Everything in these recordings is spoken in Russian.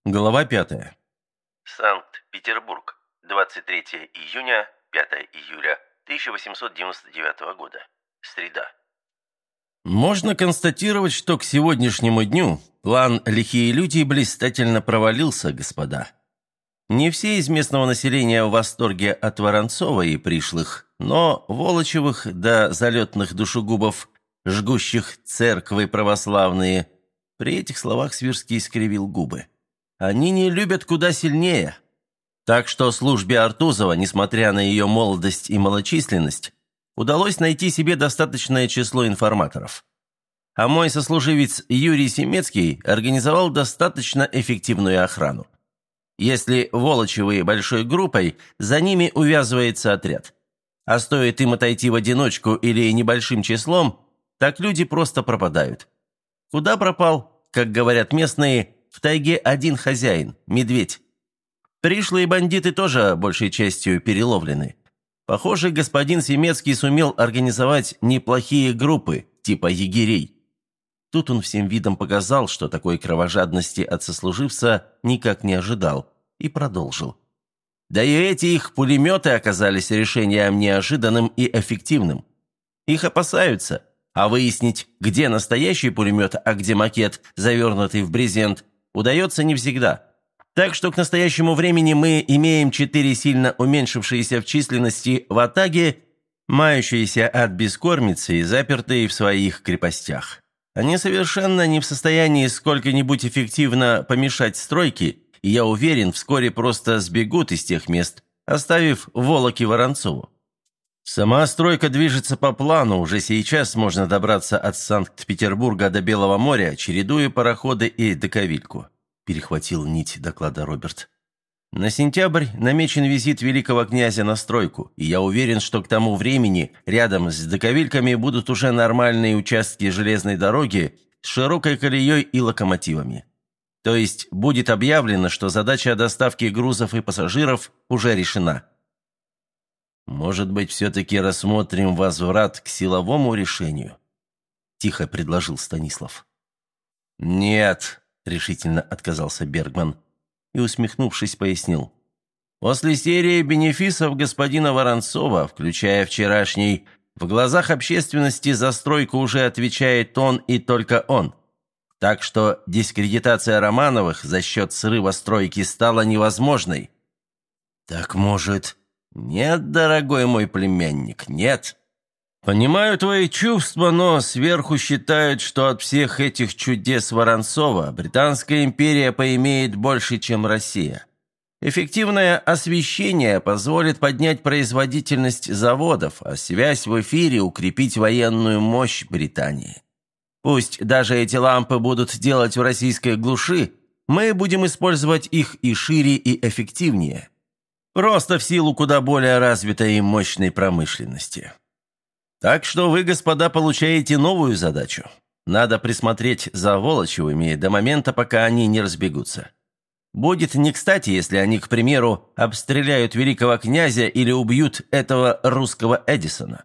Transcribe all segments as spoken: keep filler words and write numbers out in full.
Глава пятая. Санкт-Петербург, двадцать третьего июня, пятого июля тысяча восемьсот девяносто девятого года. Среда. Можно констатировать, что к сегодняшнему дню план «Лихие люди» блистательно провалился, господа. Не все из местного населения в восторге от Воронцова и пришлых, но Волочевых да залетных душегубов, жгущих церквы православные. При этих словах Свирский искривил губы. Они не любят куда сильнее. Так что службе Артузова, несмотря на ее молодость и малочисленность, удалось найти себе достаточное число информаторов. А мой сослуживец Юрий Семецкий организовал достаточно эффективную охрану. Если Волочевы большой группой, за ними увязывается отряд. А стоит им отойти в одиночку или небольшим числом, так люди просто пропадают. Куда пропал, как говорят местные, в тайге один хозяин – медведь. Пришлые бандиты тоже большей частью переловлены. Похоже, господин Семецкий сумел организовать неплохие группы, типа егерей. Тут он всем видом показал, что такой кровожадности от сослуживца никак не ожидал, и продолжил. Да и эти их пулеметы оказались решением неожиданным и эффективным. Их опасаются, а выяснить, где настоящий пулемет, а где макет, завернутый в брезент, удается не всегда. Так что к настоящему времени мы имеем четыре сильно уменьшившиеся в численности ватаги, мающиеся от бескормицы и запертые в своих крепостях. Они совершенно не в состоянии сколько-нибудь эффективно помешать стройке, и я уверен, вскоре просто сбегут из тех мест, оставив Волоки Воронцову. Сама стройка движется по плану, уже сейчас можно добраться от Санкт-Петербурга до Белого моря, чередуя пароходы и доковильку. Перехватил нить доклада Роберт. На сентябрь намечен визит великого князя на стройку, и я уверен, что к тому времени рядом с доковильками будут уже нормальные участки железной дороги с широкой колеей и локомотивами. То есть будет объявлено, что задача доставки грузов и пассажиров уже решена. «Может быть, все-таки рассмотрим возврат к силовому решению?» – тихо предложил Станислав. «Нет», – решительно отказался Бергман и, усмехнувшись, пояснил. «После серии бенефисов господина Воронцова, включая вчерашний, в глазах общественности за стройку уже отвечает он и только он. Так что дискредитация Романовых за счет срыва стройки стала невозможной». «Так, может...» «Нет, дорогой мой племянник, нет. Понимаю твои чувства, но сверху считают, что от всех этих чудес Воронцова Британская империя поимеет больше, чем Россия. Эффективное освещение позволит поднять производительность заводов, а связь в эфире укрепить военную мощь Британии. Пусть даже эти лампы будут делать в российской глуши, мы будем использовать их и шире, и эффективнее. Просто в силу куда более развитой и мощной промышленности. Так что вы, господа, получаете новую задачу. Надо присмотреть за Волочевыми до момента, пока они не разбегутся. Будет не кстати, если они, к примеру, обстреляют великого князя или убьют этого русского Эдисона.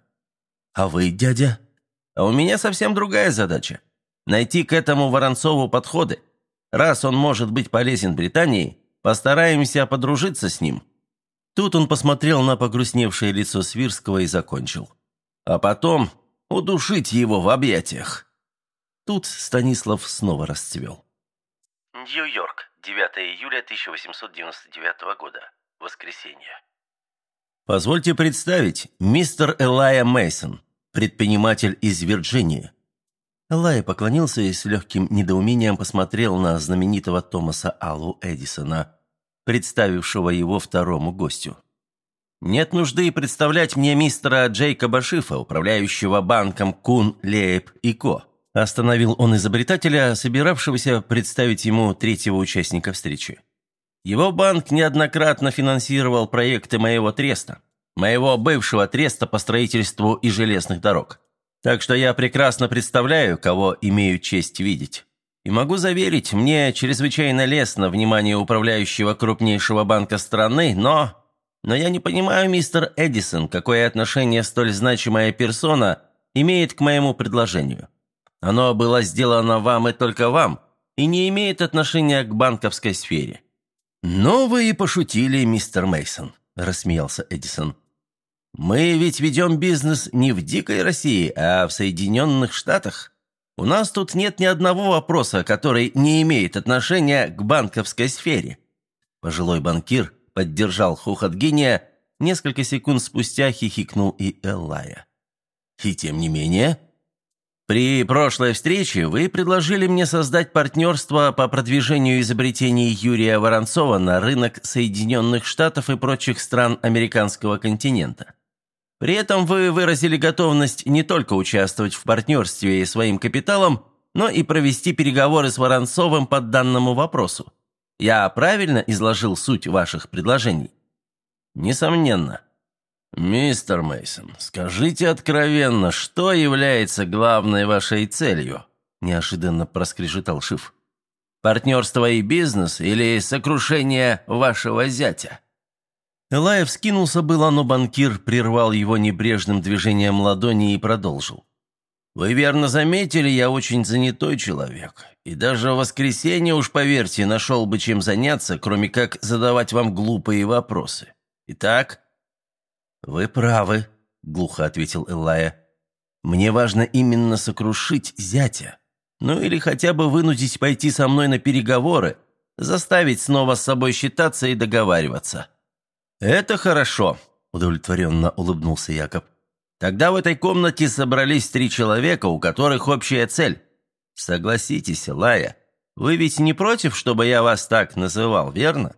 А вы, дядя? А у меня совсем другая задача. Найти к этому Воронцову подходы. Раз он может быть полезен Британии, постараемся подружиться с ним». Тут он посмотрел на погрустневшее лицо Свирского и закончил. «А потом удушить его в объятиях». Тут Станислав снова расцвел. Нью-Йорк, девятого июля тысяча восемьсот девяносто девятого года. Воскресенье. «Позвольте представить, мистер Элайя Мейсон, предприниматель из Вирджинии». Элайя поклонился и с легким недоумением посмотрел на знаменитого Томаса Алву Эдисона, представившего его второму гостю. «Нет нужды представлять мне мистера Джейкоба Шифа, управляющего банком Кун, Лейб и Ко», остановил он изобретателя, собиравшегося представить ему третьего участника встречи. «Его банк неоднократно финансировал проекты моего треста, моего бывшего треста по строительству и железных дорог. Так что я прекрасно представляю, кого имею честь видеть. И могу заверить, мне чрезвычайно лестно внимание управляющего крупнейшего банка страны, но... Но я не понимаю, мистер Эдисон, какое отношение столь значимая персона имеет к моему предложению. Оно было сделано вам и только вам, и не имеет отношения к банковской сфере». «Ну вы и пошутили, мистер Мейсон», – рассмеялся Эдисон. «Мы ведь ведем бизнес не в дикой России, а в Соединенных Штатах. У нас тут нет ни одного вопроса, который не имеет отношения к банковской сфере». Пожилой банкир поддержал хохот гения, несколько секунд спустя хихикнул и Эллая. «И тем не менее, при прошлой встрече вы предложили мне создать партнерство по продвижению изобретений Юрия Воронцова на рынок Соединенных Штатов и прочих стран американского континента. При этом вы выразили готовность не только участвовать в партнерстве своим капиталом, но и провести переговоры с Воронцовым по данному вопросу. Я правильно изложил суть ваших предложений?» «Несомненно». «Мистер Мейсон, скажите откровенно, что является главной вашей целью?» – неожиданно проскрежетал Шиф. «Партнерство и бизнес или сокрушение вашего зятя?» Элай вскинулся было, но банкир прервал его небрежным движением ладони и продолжил. «Вы верно заметили, я очень занятой человек, и даже в воскресенье, уж поверьте, нашел бы чем заняться, кроме как задавать вам глупые вопросы. Итак...» «Вы правы», — глухо ответил Эллая. «Мне важно именно сокрушить зятя. Ну или хотя бы вынудить пойти со мной на переговоры, заставить снова с собой считаться и договариваться». «Это хорошо», — удовлетворенно улыбнулся Якоб. «Тогда в этой комнате собрались три человека, у которых общая цель. Согласитесь, Эллая, вы ведь не против, чтобы я вас так называл, верно?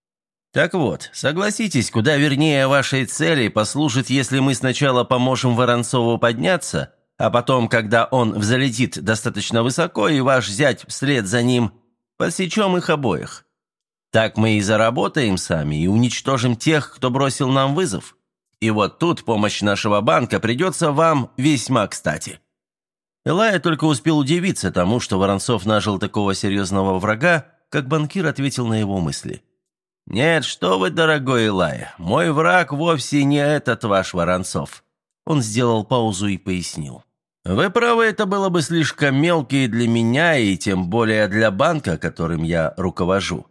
Так вот, согласитесь, куда вернее вашей цели послужит, если мы сначала поможем Воронцову подняться, а потом, когда он взлетит достаточно высоко, и ваш зять вслед за ним, подсечем их обоих. Так мы и заработаем сами, и уничтожим тех, кто бросил нам вызов. И вот тут помощь нашего банка придется вам весьма кстати». Элая только успел удивиться тому, что Воронцов нажил такого серьезного врага, как банкир ответил на его мысли. «Нет, что вы, дорогой Элая, мой враг вовсе не этот ваш Воронцов». Он сделал паузу и пояснил. «Вы правы, это было бы слишком мелко и для меня, и тем более для банка, которым я руковожу.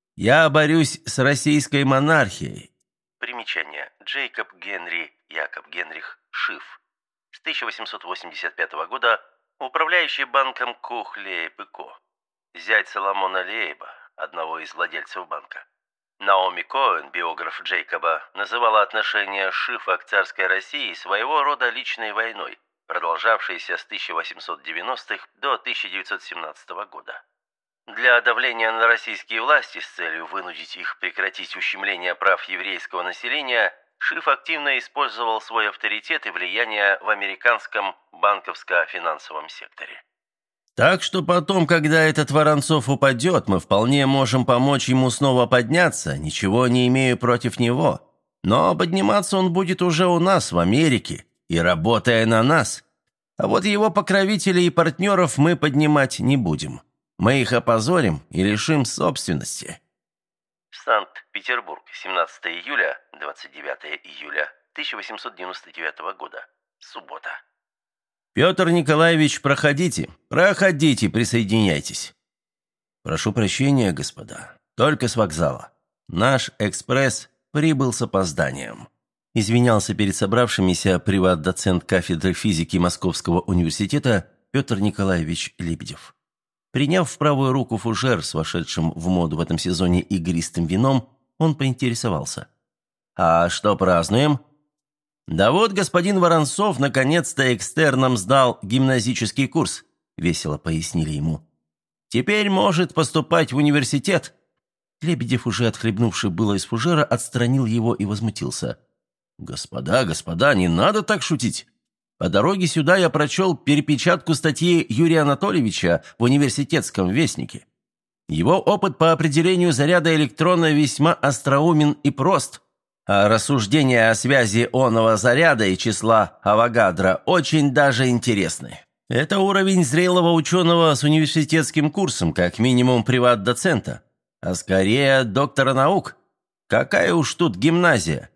Я борюсь с российской монархией». Примечание. Джейкоб Генри Якоб Генрих Шиф. С тысяча восемьсот восемьдесят пятого года управляющий банком Кух Лейб и Ко. Зять Соломона Лейба, одного из владельцев банка. Наоми Коэн, биограф Джейкоба, называла отношения Шифа к царской России своего рода личной войной, продолжавшейся с тысяча восемьсот девяностых до тысяча девятьсот семнадцатого года. Для давления на российские власти с целью вынудить их прекратить ущемление прав еврейского населения, Шиф активно использовал свой авторитет и влияние в американском банковско-финансовом секторе. «Так что потом, когда этот Воронцов упадет, мы вполне можем помочь ему снова подняться, ничего не имею против него. Но подниматься он будет уже у нас, в Америке, и работая на нас. А вот его покровителей и партнеров мы поднимать не будем. Мы их опозорим и лишим собственности». Санкт-Петербург, семнадцатого июля, двадцать девятого июля тысяча восемьсот девяносто девятого года. Суббота. «Петр Николаевич, проходите, проходите, присоединяйтесь». «Прошу прощения, господа, только с вокзала. Наш экспресс прибыл с опозданием», – извинялся перед собравшимися приват-доцент кафедры физики Московского университета Петр Николаевич Лебедев. Приняв в правую руку фужер с вошедшим в моду в этом сезоне игристым вином, он поинтересовался. «А что празднуем?» «Да вот господин Воронцов наконец-то экстерном сдал гимназический курс», – весело пояснили ему. «Теперь может поступать в университет». Лебедев, уже отхлебнувший было из фужера, отстранил его и возмутился. «Господа, господа, не надо так шутить. По дороге сюда я прочел перепечатку статьи Юрия Анатольевича в университетском вестнике. Его опыт по определению заряда электрона весьма остроумен и прост, а рассуждения о связи оного заряда и числа Авогадро очень даже интересны. Это уровень зрелого ученого с университетским курсом, как минимум приват-доцента, а скорее доктора наук. Какая уж тут гимназия!»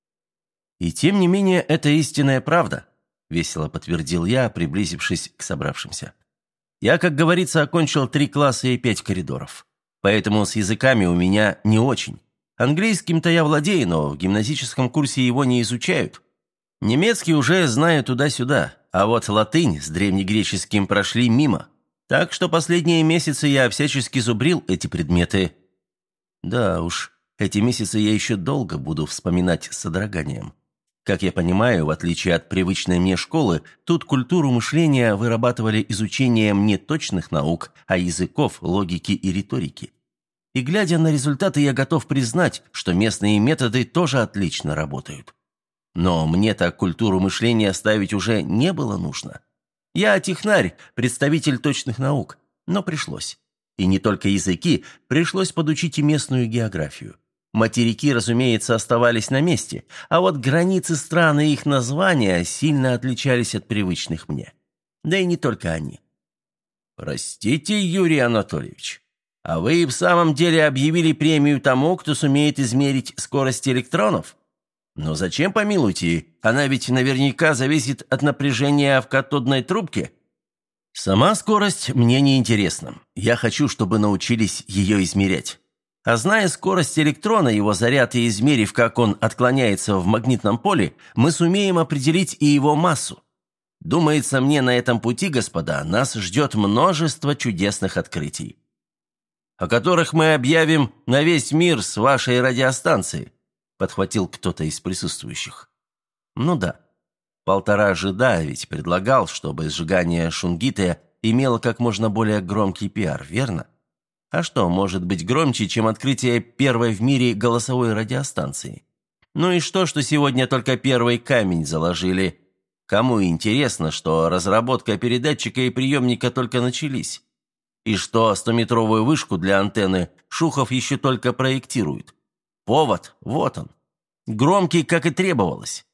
«И тем не менее, это истинная правда», – весело подтвердил я, приблизившись к собравшимся. Я, как говорится, окончил три класса и пять коридоров. Поэтому с языками у меня не очень. Английским-то я владею, но в гимназическом курсе его не изучают. Немецкий уже знаю туда-сюда, а вот латынь с древнегреческим прошли мимо. Так что последние месяцы я всячески зубрил эти предметы. Да уж, эти месяцы я еще долго буду вспоминать с содроганием. Как я понимаю, в отличие от привычной мне школы, тут культуру мышления вырабатывали изучением не точных наук, а языков, логики и риторики. И глядя на результаты, я готов признать, что местные методы тоже отлично работают. Но мне-то культуру мышления ставить уже не было нужно. Я технарь, представитель точных наук, но пришлось. И не только языки, пришлось подучить и местную географию. Материки, разумеется, оставались на месте, а вот границы стран и их названия сильно отличались от привычных мне. Да и не только они. «Простите, Юрий Анатольевич, а вы в самом деле объявили премию тому, кто сумеет измерить скорость электронов? Но зачем, помилуйте, она ведь наверняка зависит от напряжения в катодной трубке». «Сама скорость мне не интересна. Я хочу, чтобы научились ее измерять. А зная скорость электрона, его заряд и измерив, как он отклоняется в магнитном поле, мы сумеем определить и его массу. Думается мне, на этом пути, господа, нас ждет множество чудесных открытий, о которых мы объявим на весь мир с вашей радиостанции», подхватил кто-то из присутствующих. Ну да, полтора жида ведь предлагал, чтобы сжигание шунгита имело как можно более громкий пиар, верно? А что может быть громче, чем открытие первой в мире голосовой радиостанции? Ну и что, что сегодня только первый камень заложили? Кому интересно, что разработка передатчика и приемника только начались? И что стометровую вышку для антенны Шухов еще только проектирует? Повод, вот он. Громкий, как и требовалось.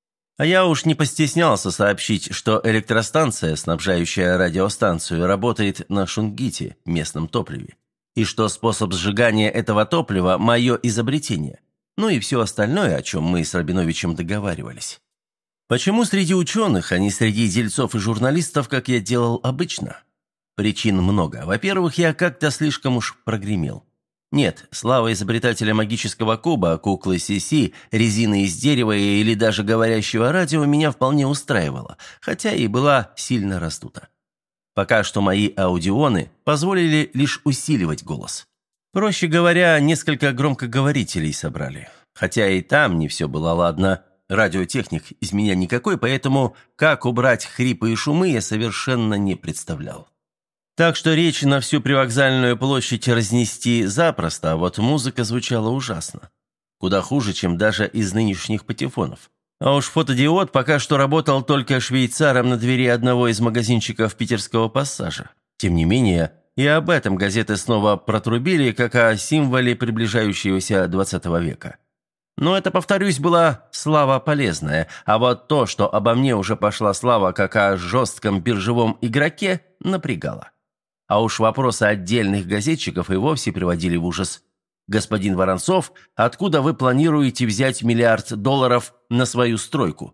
А я уж не постеснялся сообщить, что электростанция, снабжающая радиостанцию, работает на шунгите, местном топливе. И что способ сжигания этого топлива – мое изобретение. Ну и все остальное, о чем мы с Рабиновичем договаривались. Почему среди ученых, а не среди дельцов и журналистов, как я делал обычно? Причин много. Во-первых, я как-то слишком уж прогремел. Нет, слава изобретателя магического куба, куклы Си-Си, резины из дерева или даже говорящего радио меня вполне устраивала, хотя и была сильно раздута. Пока что мои аудионы позволили лишь усиливать голос. Проще говоря, несколько громкоговорителей собрали. Хотя и там не все было ладно. Радиотехник из меня никакой, поэтому как убрать хрипы и шумы я совершенно не представлял. Так что речь на всю привокзальную площадь разнести запросто, а вот музыка звучала ужасно. Куда хуже, чем даже из нынешних патефонов. А уж фотодиод пока что работал только швейцаром на двери одного из магазинчиков питерского пассажа. Тем не менее, и об этом газеты снова протрубили, как о символе приближающегося двадцатого века. Но это, повторюсь, была слава полезная, а вот то, что обо мне уже пошла слава как о жестком биржевом игроке, напрягало. А уж вопросы отдельных газетчиков и вовсе приводили в ужас. «Господин Воронцов, откуда вы планируете взять миллиард долларов на свою стройку?»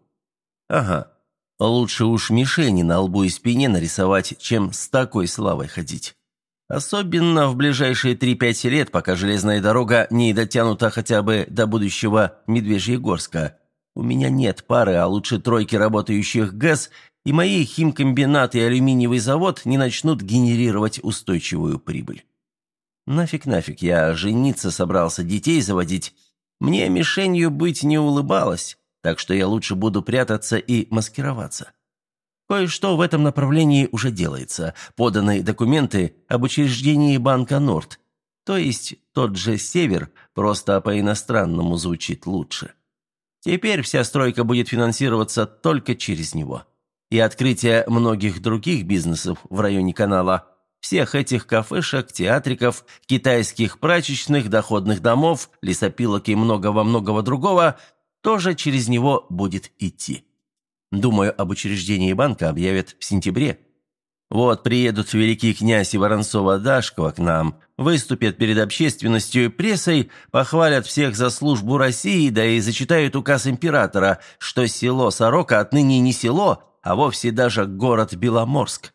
Ага, лучше уж мишени на лбу и спине нарисовать, чем с такой славой ходить. Особенно в ближайшие три-пять лет, пока железная дорога не дотянута хотя бы до будущего Медвежьегорска. У меня нет пары, а лучше тройки работающих ГЭС, и мои химкомбинат и алюминиевый завод не начнут генерировать устойчивую прибыль. Нафиг-нафиг, я жениться собрался, детей заводить. Мне мишенью быть не улыбалось, так что я лучше буду прятаться и маскироваться. Кое-что в этом направлении уже делается. Поданы документы об учреждении банка «Норд». То есть тот же «Север», просто по-иностранному звучит лучше. Теперь вся стройка будет финансироваться только через него. И открытие многих других бизнесов в районе канала, всех этих кафешек, театриков, китайских прачечных, доходных домов, лесопилок и многого-многого другого тоже через него будет идти. Думаю, об учреждении банка объявят в сентябре. Вот приедут великий князь и Воронцова-Дашкова к нам, выступят перед общественностью и прессой, похвалят всех за службу России, да и зачитают указ императора, что село Сорока отныне не село, а вовсе даже город Беломорск.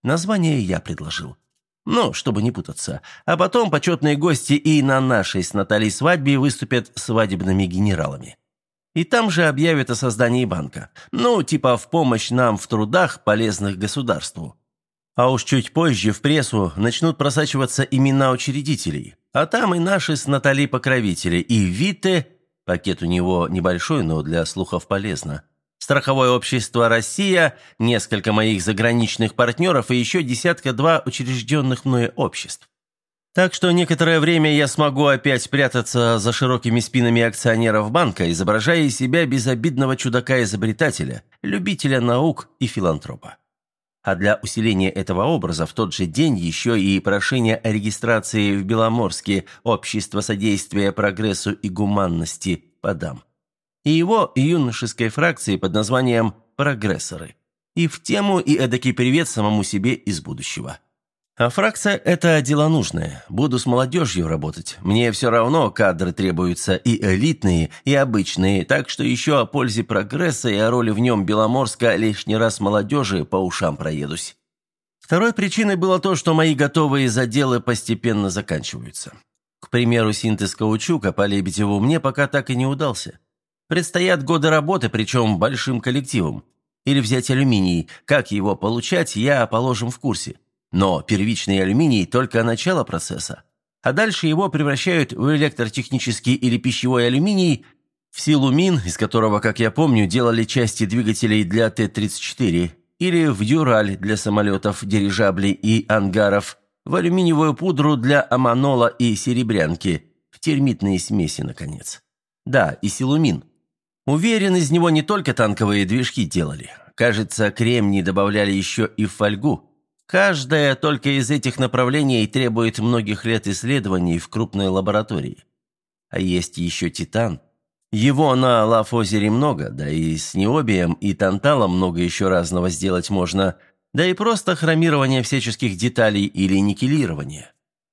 Название я предложил. Ну, чтобы не путаться. А потом почетные гости и на нашей с Натальей свадьбе выступят свадебными генералами. И там же объявят о создании банка. Ну, типа в помощь нам в трудах, полезных государству. А уж чуть позже в прессу начнут просачиваться имена учредителей. А там и наши с Натальей покровители. И Витте, пакет у него небольшой, но для слухов полезно. Страховое общество «Россия», несколько моих заграничных партнеров и еще десятка-два учрежденных мною обществ. Так что некоторое время я смогу опять прятаться за широкими спинами акционеров банка, изображая из себя безобидного чудака-изобретателя, любителя наук и филантропа. А для усиления этого образа в тот же день еще и прошение о регистрации в Беломорске Общества содействия прогрессу и гуманности подам. И его юношеской фракции под названием «Прогрессоры». И в тему, и эдакий привет самому себе из будущего. А фракция – это дело нужное. Буду с молодежью работать. Мне все равно кадры требуются и элитные, и обычные, так что еще о пользе прогресса и о роли в нем Беломорска лишний раз молодежи по ушам проедусь. Второй причиной было то, что мои готовые заделы постепенно заканчиваются. К примеру, синтез каучука по Лебедеву мне пока так и не удался. Предстоят годы работы, причем большим коллективом. Или взять алюминий, как его получать, я, положим, в курсе. Но первичный алюминий – только начало процесса. А дальше его превращают в электротехнический или пищевой алюминий, в силумин, из которого, как я помню, делали части двигателей для Т тридцать четыре, или в дюраль для самолетов, дирижаблей и ангаров, в алюминиевую пудру для аманола и серебрянки, в термитные смеси, наконец. Да, и силумин. Уверен, из него не только танковые движки делали. Кажется, кремний добавляли еще и в фольгу. Каждая только из этих направлений требует многих лет исследований в крупной лаборатории. А есть еще титан. Его на Лав-озере много, да и с ниобием и танталом много еще разного сделать можно, да и просто хромирование всяческих деталей или никелирование.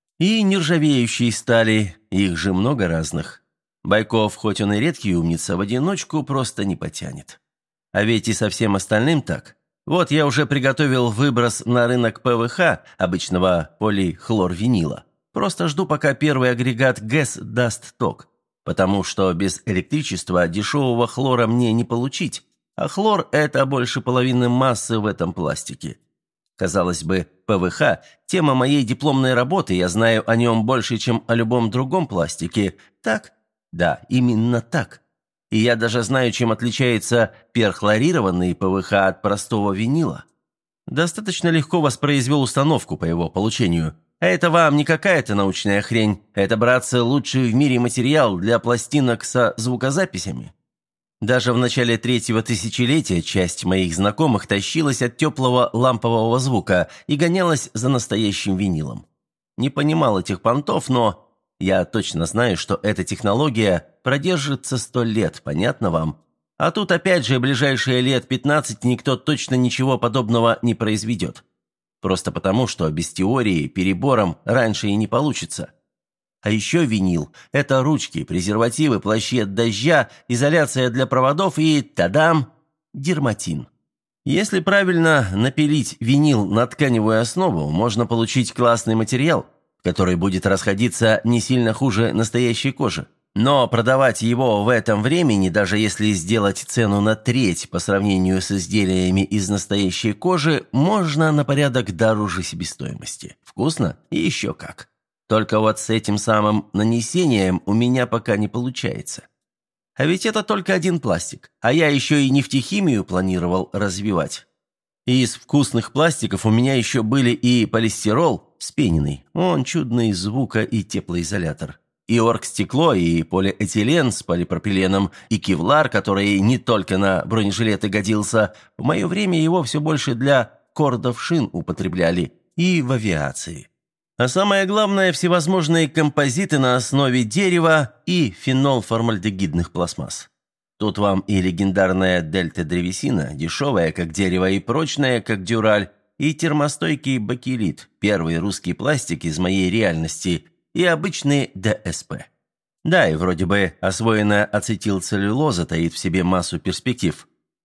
И нержавеющие стали, их же много разных. Байков, хоть он и редкий умница, в одиночку просто не потянет. А ведь и со всем остальным так. Вот я уже приготовил выброс на рынок ПВХ, обычного полихлорвинила. Просто жду, пока первый агрегат ГЭС даст ток. Потому что без электричества дешевого хлора мне не получить. А хлор – это больше половины массы в этом пластике. Казалось бы, ПВХ – тема моей дипломной работы, я знаю о нем больше, чем о любом другом пластике. Так? Да, именно так. И я даже знаю, чем отличается перхлорированный ПВХ от простого винила. Достаточно легко воспроизвел установку по его получению. А это вам не какая-то научная хрень. Это, братцы, лучший в мире материал для пластинок со звукозаписями. Даже в начале третьего тысячелетия часть моих знакомых тащилась от теплого лампового звука и гонялась за настоящим винилом. Не понимал этих понтов, но... Я точно знаю, что эта технология продержится сто лет, понятно вам? А тут опять же ближайшие лет пятнадцать никто точно ничего подобного не произведет. Просто потому, что без теории перебором раньше и не получится. А еще винил – это ручки, презервативы, плащи от дождя, изоляция для проводов и, тадам, дерматин. Если правильно напилить винил на тканевую основу, можно получить классный материал, который будет расходиться не сильно хуже настоящей кожи. Но продавать его в этом времени, даже если сделать цену на треть по сравнению с изделиями из настоящей кожи, можно на порядок дороже себестоимости. Вкусно? И еще как. Только вот с этим самым нанесением у меня пока не получается. А ведь это только один пластик, а я еще и нефтехимию планировал развивать. И из вкусных пластиков у меня еще были и полистирол, вспененный, он чудный звуко- и теплоизолятор, и оргстекло, и полиэтилен с полипропиленом, и кевлар, который не только на бронежилеты годился, в мое время его все больше для кордов шин употребляли, и в авиации. А самое главное, всевозможные композиты на основе дерева и фенолформальдегидных пластмасс. Тут вам и легендарная дельта-древесина, дешевая, как дерево, и прочная, как дюраль, и термостойкий бакелит, первый русский пластик из моей реальности, и обычный ДСП. Да, и вроде бы освоенная ацетилцеллюлоза таит в себе массу перспектив.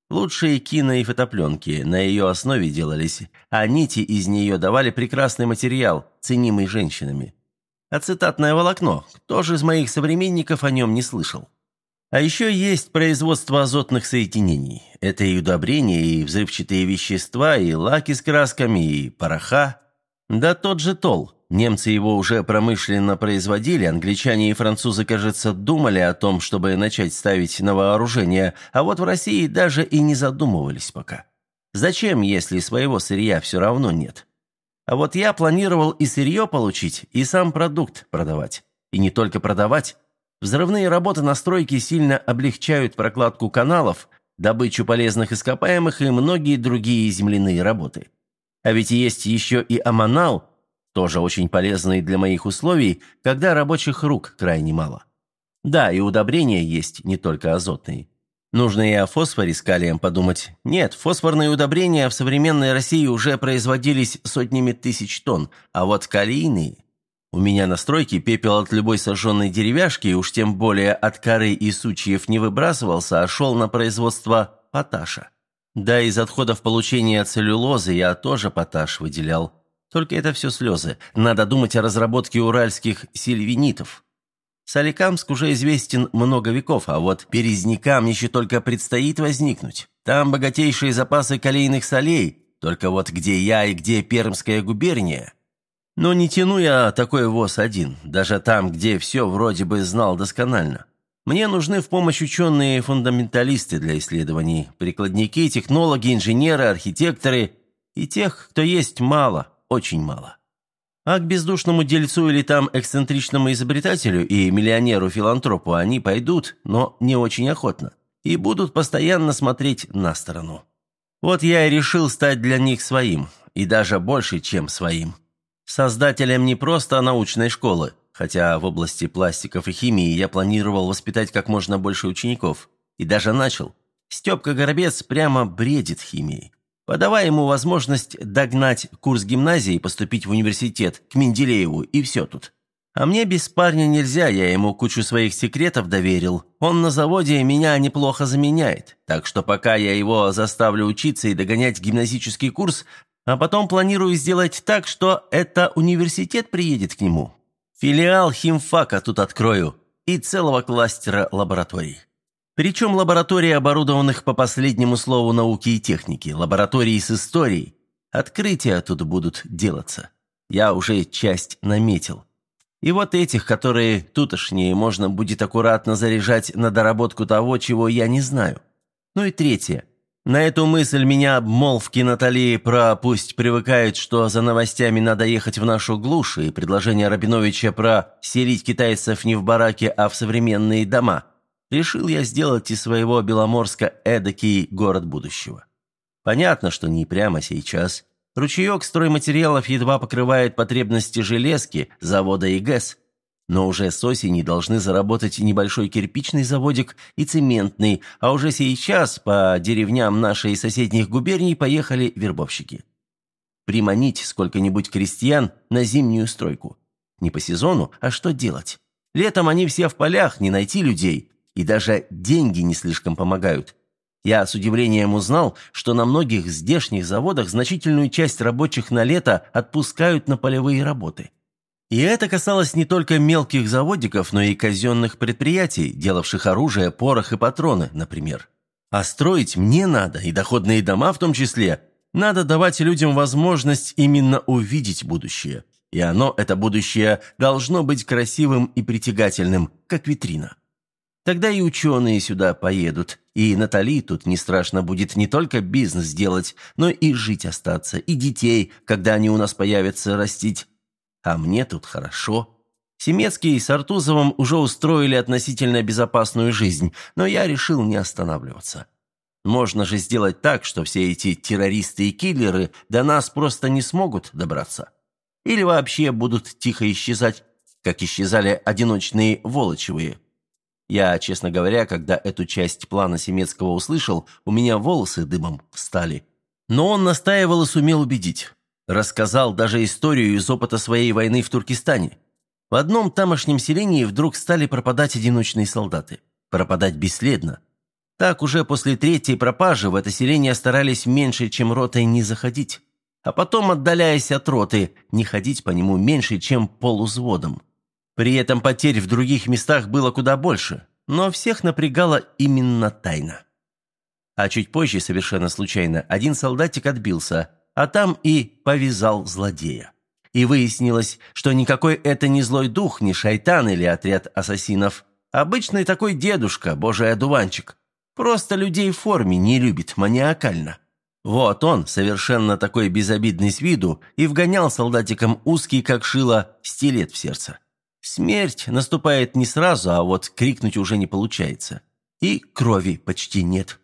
Лучшие кино и фотопленки на ее основе делались, а нити из нее давали прекрасный материал, ценимый женщинами. Ацетатное волокно. Кто же из моих современников о нем не слышал? А еще есть производство азотных соединений. Это и удобрения, и взрывчатые вещества, и лаки с красками, и пороха. Да тот же тол. Немцы его уже промышленно производили, англичане и французы, кажется, думали о том, чтобы начать ставить на вооружение, а вот в России даже и не задумывались пока. Зачем, если своего сырья все равно нет? А вот я планировал и сырье получить, и сам продукт продавать. И не только продавать. Взрывные работы на стройке сильно облегчают прокладку каналов, добычу полезных ископаемых и многие другие земляные работы. А ведь есть еще и аммонал, тоже очень полезный для моих условий, когда рабочих рук крайне мало. Да, и удобрения есть, не только азотные. Нужно и о фосфоре с калием подумать. Нет, фосфорные удобрения в современной России уже производились сотнями тысяч тонн, а вот калийные... У меня на стройке пепел от любой сожженной деревяшки, и уж тем более от коры и сучьев, не выбрасывался, а шел на производство поташа. Да, из отходов получения целлюлозы я тоже поташ выделял. Только это все слезы. Надо думать о разработке уральских сильвинитов. Соликамск уже известен много веков, а вот Березнякам еще только предстоит возникнуть. Там богатейшие запасы калийных солей, только вот где я и где Пермская губерния. Но не тяну я такой воз один, даже там, где все вроде бы знал досконально. Мне нужны в помощь ученые-фундаменталисты для исследований, прикладники, технологи, инженеры, архитекторы и тех, кто есть мало, очень мало. А к бездушному дельцу или там эксцентричному изобретателю и миллионеру-филантропу они пойдут, но не очень охотно, и будут постоянно смотреть на сторону. Вот я и решил стать для них своим, и даже больше, чем своим. Создателем не просто научной школы, хотя в области пластиков и химии я планировал воспитать как можно больше учеников, и даже начал. Степка Горобец прямо бредит химией. Подавай ему возможность догнать курс гимназии и поступить в университет, к Менделееву, и все тут. А мне без парня нельзя, я ему кучу своих секретов доверил. Он на заводе меня неплохо заменяет, так что пока я его заставлю учиться и догонять гимназический курс, а потом планирую сделать так, что это университет приедет к нему. Филиал химфака тут открою и целого кластера лабораторий. Причем лаборатории, оборудованных по последнему слову науки и техники, лаборатории с историей. Открытия тут будут делаться. Я уже часть наметил. И вот этих, которые тутошние, можно будет аккуратно заряжать на доработку того, чего я не знаю. Ну и третье. На эту мысль меня обмолвки Натальи про «пусть привыкают, что за новостями надо ехать в нашу глушь» и предложение Рабиновича про «селить китайцев не в бараке, а в современные дома». Решил я сделать из своего Беломорска эдакий город будущего. Понятно, что не прямо сейчас. Ручеек стройматериалов едва покрывает потребности железки, завода и ГЭС. Но уже с осени должны заработать и небольшой кирпичный заводик, и цементный, а уже сейчас по деревням нашей и соседних губерний поехали вербовщики. Приманить сколько-нибудь крестьян на зимнюю стройку. Не по сезону, а что делать? Летом они все в полях, не найти людей. И даже деньги не слишком помогают. Я с удивлением узнал, что на многих здешних заводах значительную часть рабочих на лето отпускают на полевые работы. И это касалось не только мелких заводиков, но и казенных предприятий, делавших оружие, порох и патроны, например. А строить мне надо, и доходные дома в том числе. Надо давать людям возможность именно увидеть будущее. И оно, это будущее, должно быть красивым и притягательным, как витрина. Тогда и ученые сюда поедут, и Натали тут не страшно будет не только бизнес делать, но и жить остаться, и детей, когда они у нас появятся, растить. А мне тут хорошо. Семецкий с Артузовым уже устроили относительно безопасную жизнь, но я решил не останавливаться. Можно же сделать так, что все эти террористы и киллеры до нас просто не смогут добраться. Или вообще будут тихо исчезать, как исчезали одиночные Волочевые. Я, честно говоря, когда эту часть плана Семецкого услышал, у меня волосы дыбом встали. Но он настаивал и сумел убедить. Рассказал даже историю из опыта своей войны в Туркестане. В одном тамошнем селении вдруг стали пропадать одиночные солдаты. Пропадать бесследно. Так уже после третьей пропажи в это селение старались меньше, чем ротой не заходить. А потом, отдаляясь от роты, не ходить по нему меньше, чем полузводом. При этом потерь в других местах было куда больше, но всех напрягала именно тайна. А чуть позже, совершенно случайно, один солдатик отбился, а там и повязал злодея. И выяснилось, что никакой это не злой дух, не шайтан или отряд ассасинов. Обычный такой дедушка, божий одуванчик. Просто людей в форме не любит маниакально. Вот он, совершенно такой безобидный с виду, и вгонял солдатикам узкий, как шило, стилет в сердце. Смерть наступает не сразу, а вот крикнуть уже не получается. И крови почти нет.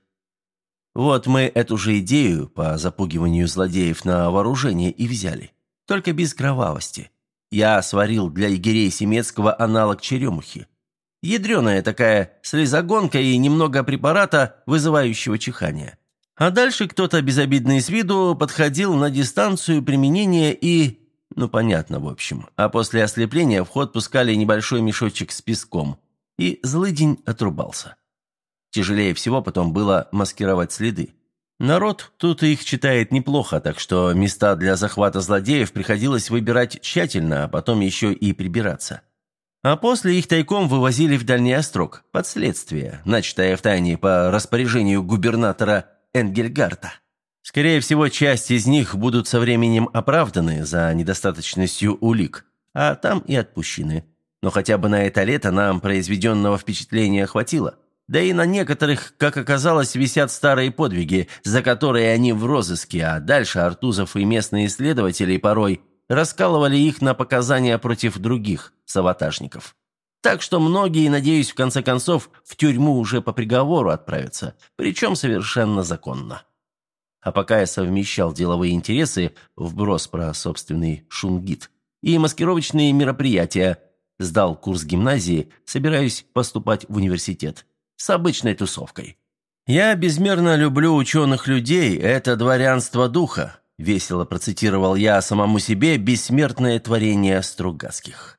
Вот мы эту же идею по запугиванию злодеев на вооружение и взяли. Только без кровавости. Я сварил для егерей Семецкого аналог черемухи. Ядреная такая слезогонка и немного препарата, вызывающего чихание. А дальше кто-то безобидный с виду подходил на дистанцию применения и... Ну, понятно, в общем. А после ослепления в ход пускали небольшой мешочек с песком. И злыдень отрубался. Тяжелее всего потом было маскировать следы. Народ тут их читает неплохо, так что места для захвата злодеев приходилось выбирать тщательно, а потом еще и прибираться. А после их тайком вывозили в Дальний Острог, под следствие, начатое втайне по распоряжению губернатора Энгельгарта. Скорее всего, часть из них будут со временем оправданы за недостаточностью улик, а там и отпущены. Но хотя бы на это лето нам произведенного впечатления хватило. Да и на некоторых, как оказалось, висят старые подвиги, за которые они в розыске, а дальше Артузов и местные исследователи порой раскалывали их на показания против других саботажников. Так что многие, надеюсь, в конце концов, в тюрьму уже по приговору отправятся, причем совершенно законно. А пока я совмещал деловые интересы, вброс про собственный шунгит, и маскировочные мероприятия, сдал курс гимназии, собираюсь поступать в университет. С обычной тусовкой. «Я безмерно люблю ученых людей, это дворянство духа», весело процитировал я самому себе бессмертное творение Стругацких.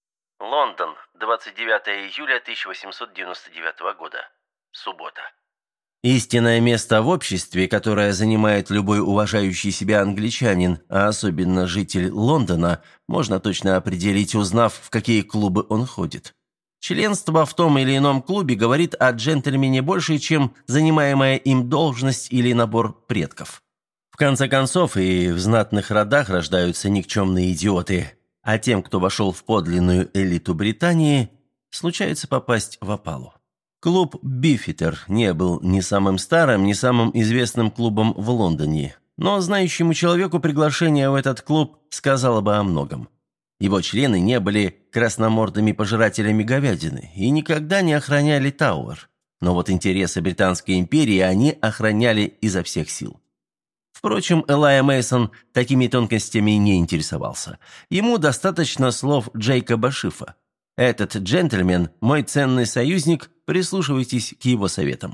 Лондон, двадцать девятого июля тысяча восемьсот девяносто девятого года. Суббота. Истинное место в обществе, которое занимает любой уважающий себя англичанин, а особенно житель Лондона, можно точно определить, узнав, в какие клубы он ходит. Членство в том или ином клубе говорит о джентльмене больше, чем занимаемая им должность или набор предков. В конце концов, и в знатных родах рождаются никчемные идиоты, а тем, кто вошел в подлинную элиту Британии, случается попасть в опалу. Клуб «Бифитер» не был ни самым старым, ни самым известным клубом в Лондоне, но знающему человеку приглашение в этот клуб сказало бы о многом. Его члены не были красномордыми пожирателями говядины и никогда не охраняли Тауэр. Но вот интересы Британской империи они охраняли изо всех сил. Впрочем, Элайя Мейсон такими тонкостями не интересовался. Ему достаточно слов Джейкоба Шифа. «Этот джентльмен – мой ценный союзник, прислушивайтесь к его советам».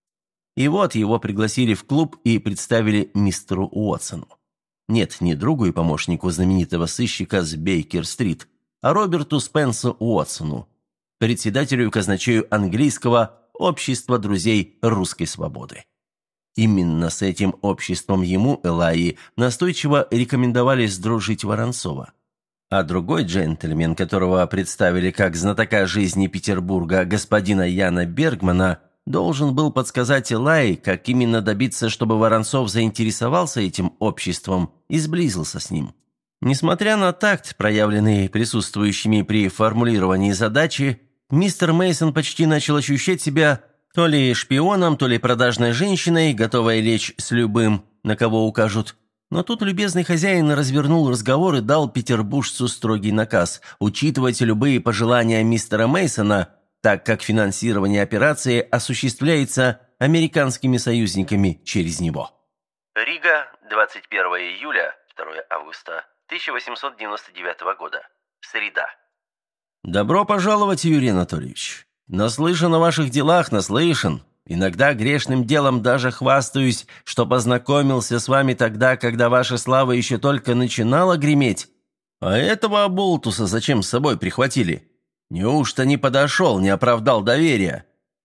И вот его пригласили в клуб и представили мистеру Уотсону. Нет, не другу и помощнику знаменитого сыщика с Бейкер-стрит, а Роберту Спенсу Уотсону, председателю и казначею английского общества друзей русской свободы. Именно с этим обществом ему, Элайи, настойчиво рекомендовали сдружить Воронцова. А другой джентльмен, которого представили как знатока жизни Петербурга господина Яна Бергмана, должен был подсказать Элайи, как именно добиться, чтобы Воронцов заинтересовался этим обществом и сблизился с ним. Несмотря на такт, проявленный присутствующими при формулировании задачи, мистер Мейсон почти начал ощущать себя то ли шпионом, то ли продажной женщиной, готовой лечь с любым, на кого укажут. Но тут любезный хозяин развернул разговор и дал петербуржцу строгий наказ учитывать любые пожелания мистера Мейсона, так как финансирование операции осуществляется американскими союзниками через него. Рига, двадцать первого июля, второго августа тысяча восемьсот девяносто девятого года. Среда. Добро пожаловать, Юрий Анатольевич. Наслышан о ваших делах, наслышан. Иногда грешным делом даже хвастаюсь, что познакомился с вами тогда, когда ваша слава еще только начинала греметь. А этого оболтуса зачем с собой прихватили? Неужто не подошел, не оправдал доверия?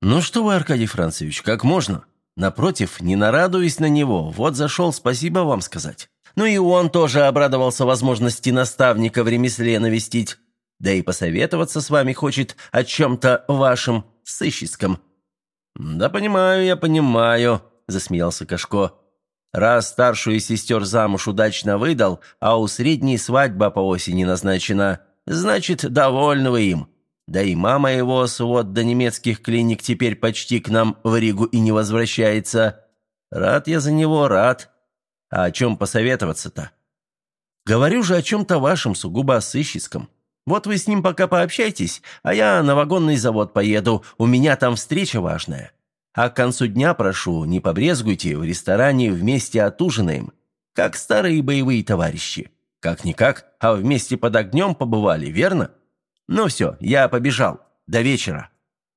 «Ну что вы, Аркадий Францевич, как можно? Напротив, не нарадуюсь на него, вот зашел спасибо вам сказать. Ну и он тоже обрадовался возможности наставника в ремесле навестить. Да и посоветоваться с вами хочет о чем-то вашем сыщеском». «Да понимаю, я понимаю», – засмеялся Кашко. «Раз старшую сестер замуж удачно выдал, а у средней свадьба по осени назначена, значит, довольны вы им. Да и мама его с вот до немецких клиник теперь почти к нам в Ригу и не возвращается. Рад я за него, рад. А о чем посоветоваться-то?» «Говорю же о чем-то вашем, сугубо сыщеском. Вот вы с ним пока пообщайтесь, а я на вагонный завод поеду, у меня там встреча важная. А к концу дня, прошу, не побрезгуйте, в ресторане вместе отужинаем, как старые боевые товарищи. Как-никак, а вместе под огнем побывали, верно? Ну все, я побежал. До вечера».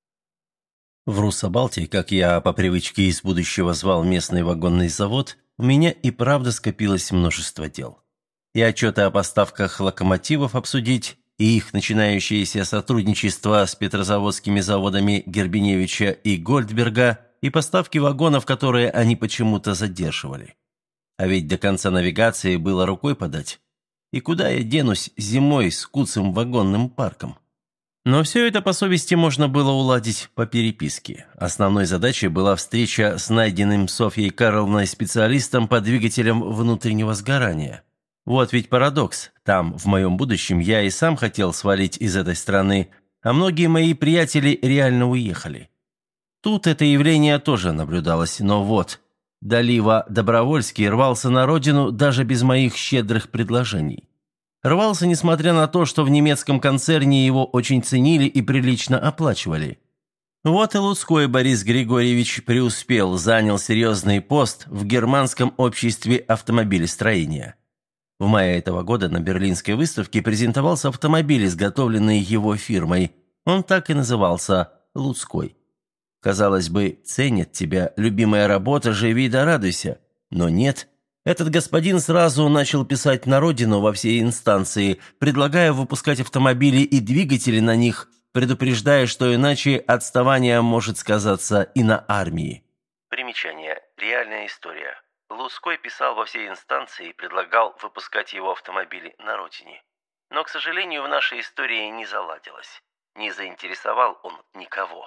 В Руссобалте, как я по привычке из будущего звал местный вагонный завод, у меня и правда скопилось множество дел. И отчеты о поставках локомотивов обсудить, и их начинающееся сотрудничество с петрозаводскими заводами Гербеневича и Гольдберга, и поставки вагонов, которые они почему-то задерживали. А ведь до конца навигации было рукой подать. И куда я денусь зимой с куцым вагонным парком? Но все это по совести можно было уладить по переписке. Основной задачей была встреча с найденным Софьей Карловной специалистом по двигателям внутреннего сгорания. Вот ведь парадокс. Там, в моем будущем, я и сам хотел свалить из этой страны, а многие мои приятели реально уехали. Тут это явление тоже наблюдалось, но вот, Далива Добровольский рвался на родину даже без моих щедрых предложений. Рвался, несмотря на то, что в немецком концерне его очень ценили и прилично оплачивали. Вот и Луцкой Борис Григорьевич преуспел, занял серьезный пост в германском обществе автомобилестроения. В мае этого года на Берлинской выставке презентовался автомобиль, изготовленный его фирмой. Он так и назывался «Луцкой». Казалось бы, ценят тебя, любимая работа, живи да радуйся. Но нет. Этот господин сразу начал писать на родину во все инстанции, предлагая выпускать автомобили и двигатели на них, предупреждая, что иначе отставание может сказаться и на армии. Примечание. Реальная история. Луцкой писал во все инстанции и предлагал выпускать его автомобили на родине. Но, к сожалению, в нашей истории не заладилось. Не заинтересовал он никого.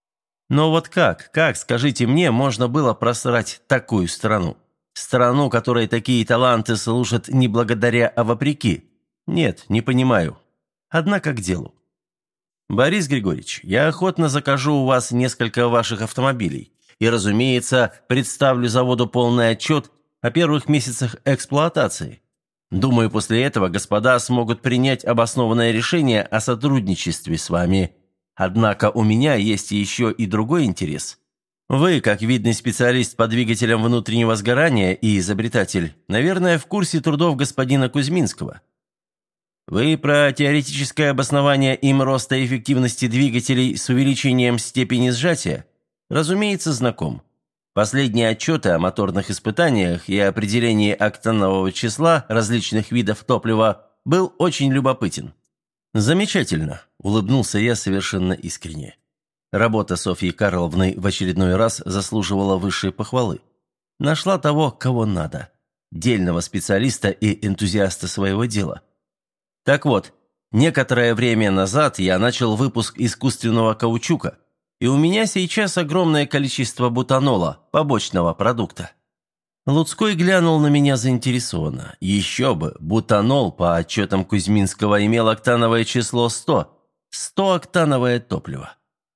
Но вот как, как, скажите мне, можно было просрать такую страну? Страну, которой такие таланты служат не благодаря, а вопреки? Нет, не понимаю. Однако к делу. Борис Григорьевич, я охотно закажу у вас несколько ваших автомобилей. И, разумеется, представлю заводу полный отчет о первых месяцах эксплуатации. Думаю, после этого господа смогут принять обоснованное решение о сотрудничестве с вами. Однако у меня есть еще и другой интерес. Вы, как видный специалист по двигателям внутреннего сгорания и изобретатель, наверное, в курсе трудов господина Кузьминского. Вы про теоретическое обоснование им роста эффективности двигателей с увеличением степени сжатия? Разумеется, знаком. Последние отчеты о моторных испытаниях и определении октанового числа различных видов топлива был очень любопытен. «Замечательно», – улыбнулся я совершенно искренне. Работа Софьи Карловны в очередной раз заслуживала высшей похвалы. Нашла того, кого надо. Дельного специалиста и энтузиаста своего дела. Так вот, некоторое время назад я начал выпуск искусственного каучука, и у меня сейчас огромное количество бутанола, побочного продукта. Луцкой глянул на меня заинтересованно. Еще бы, бутанол, по отчетам Кузьминского, имел октановое число сто. сто-октановое топливо.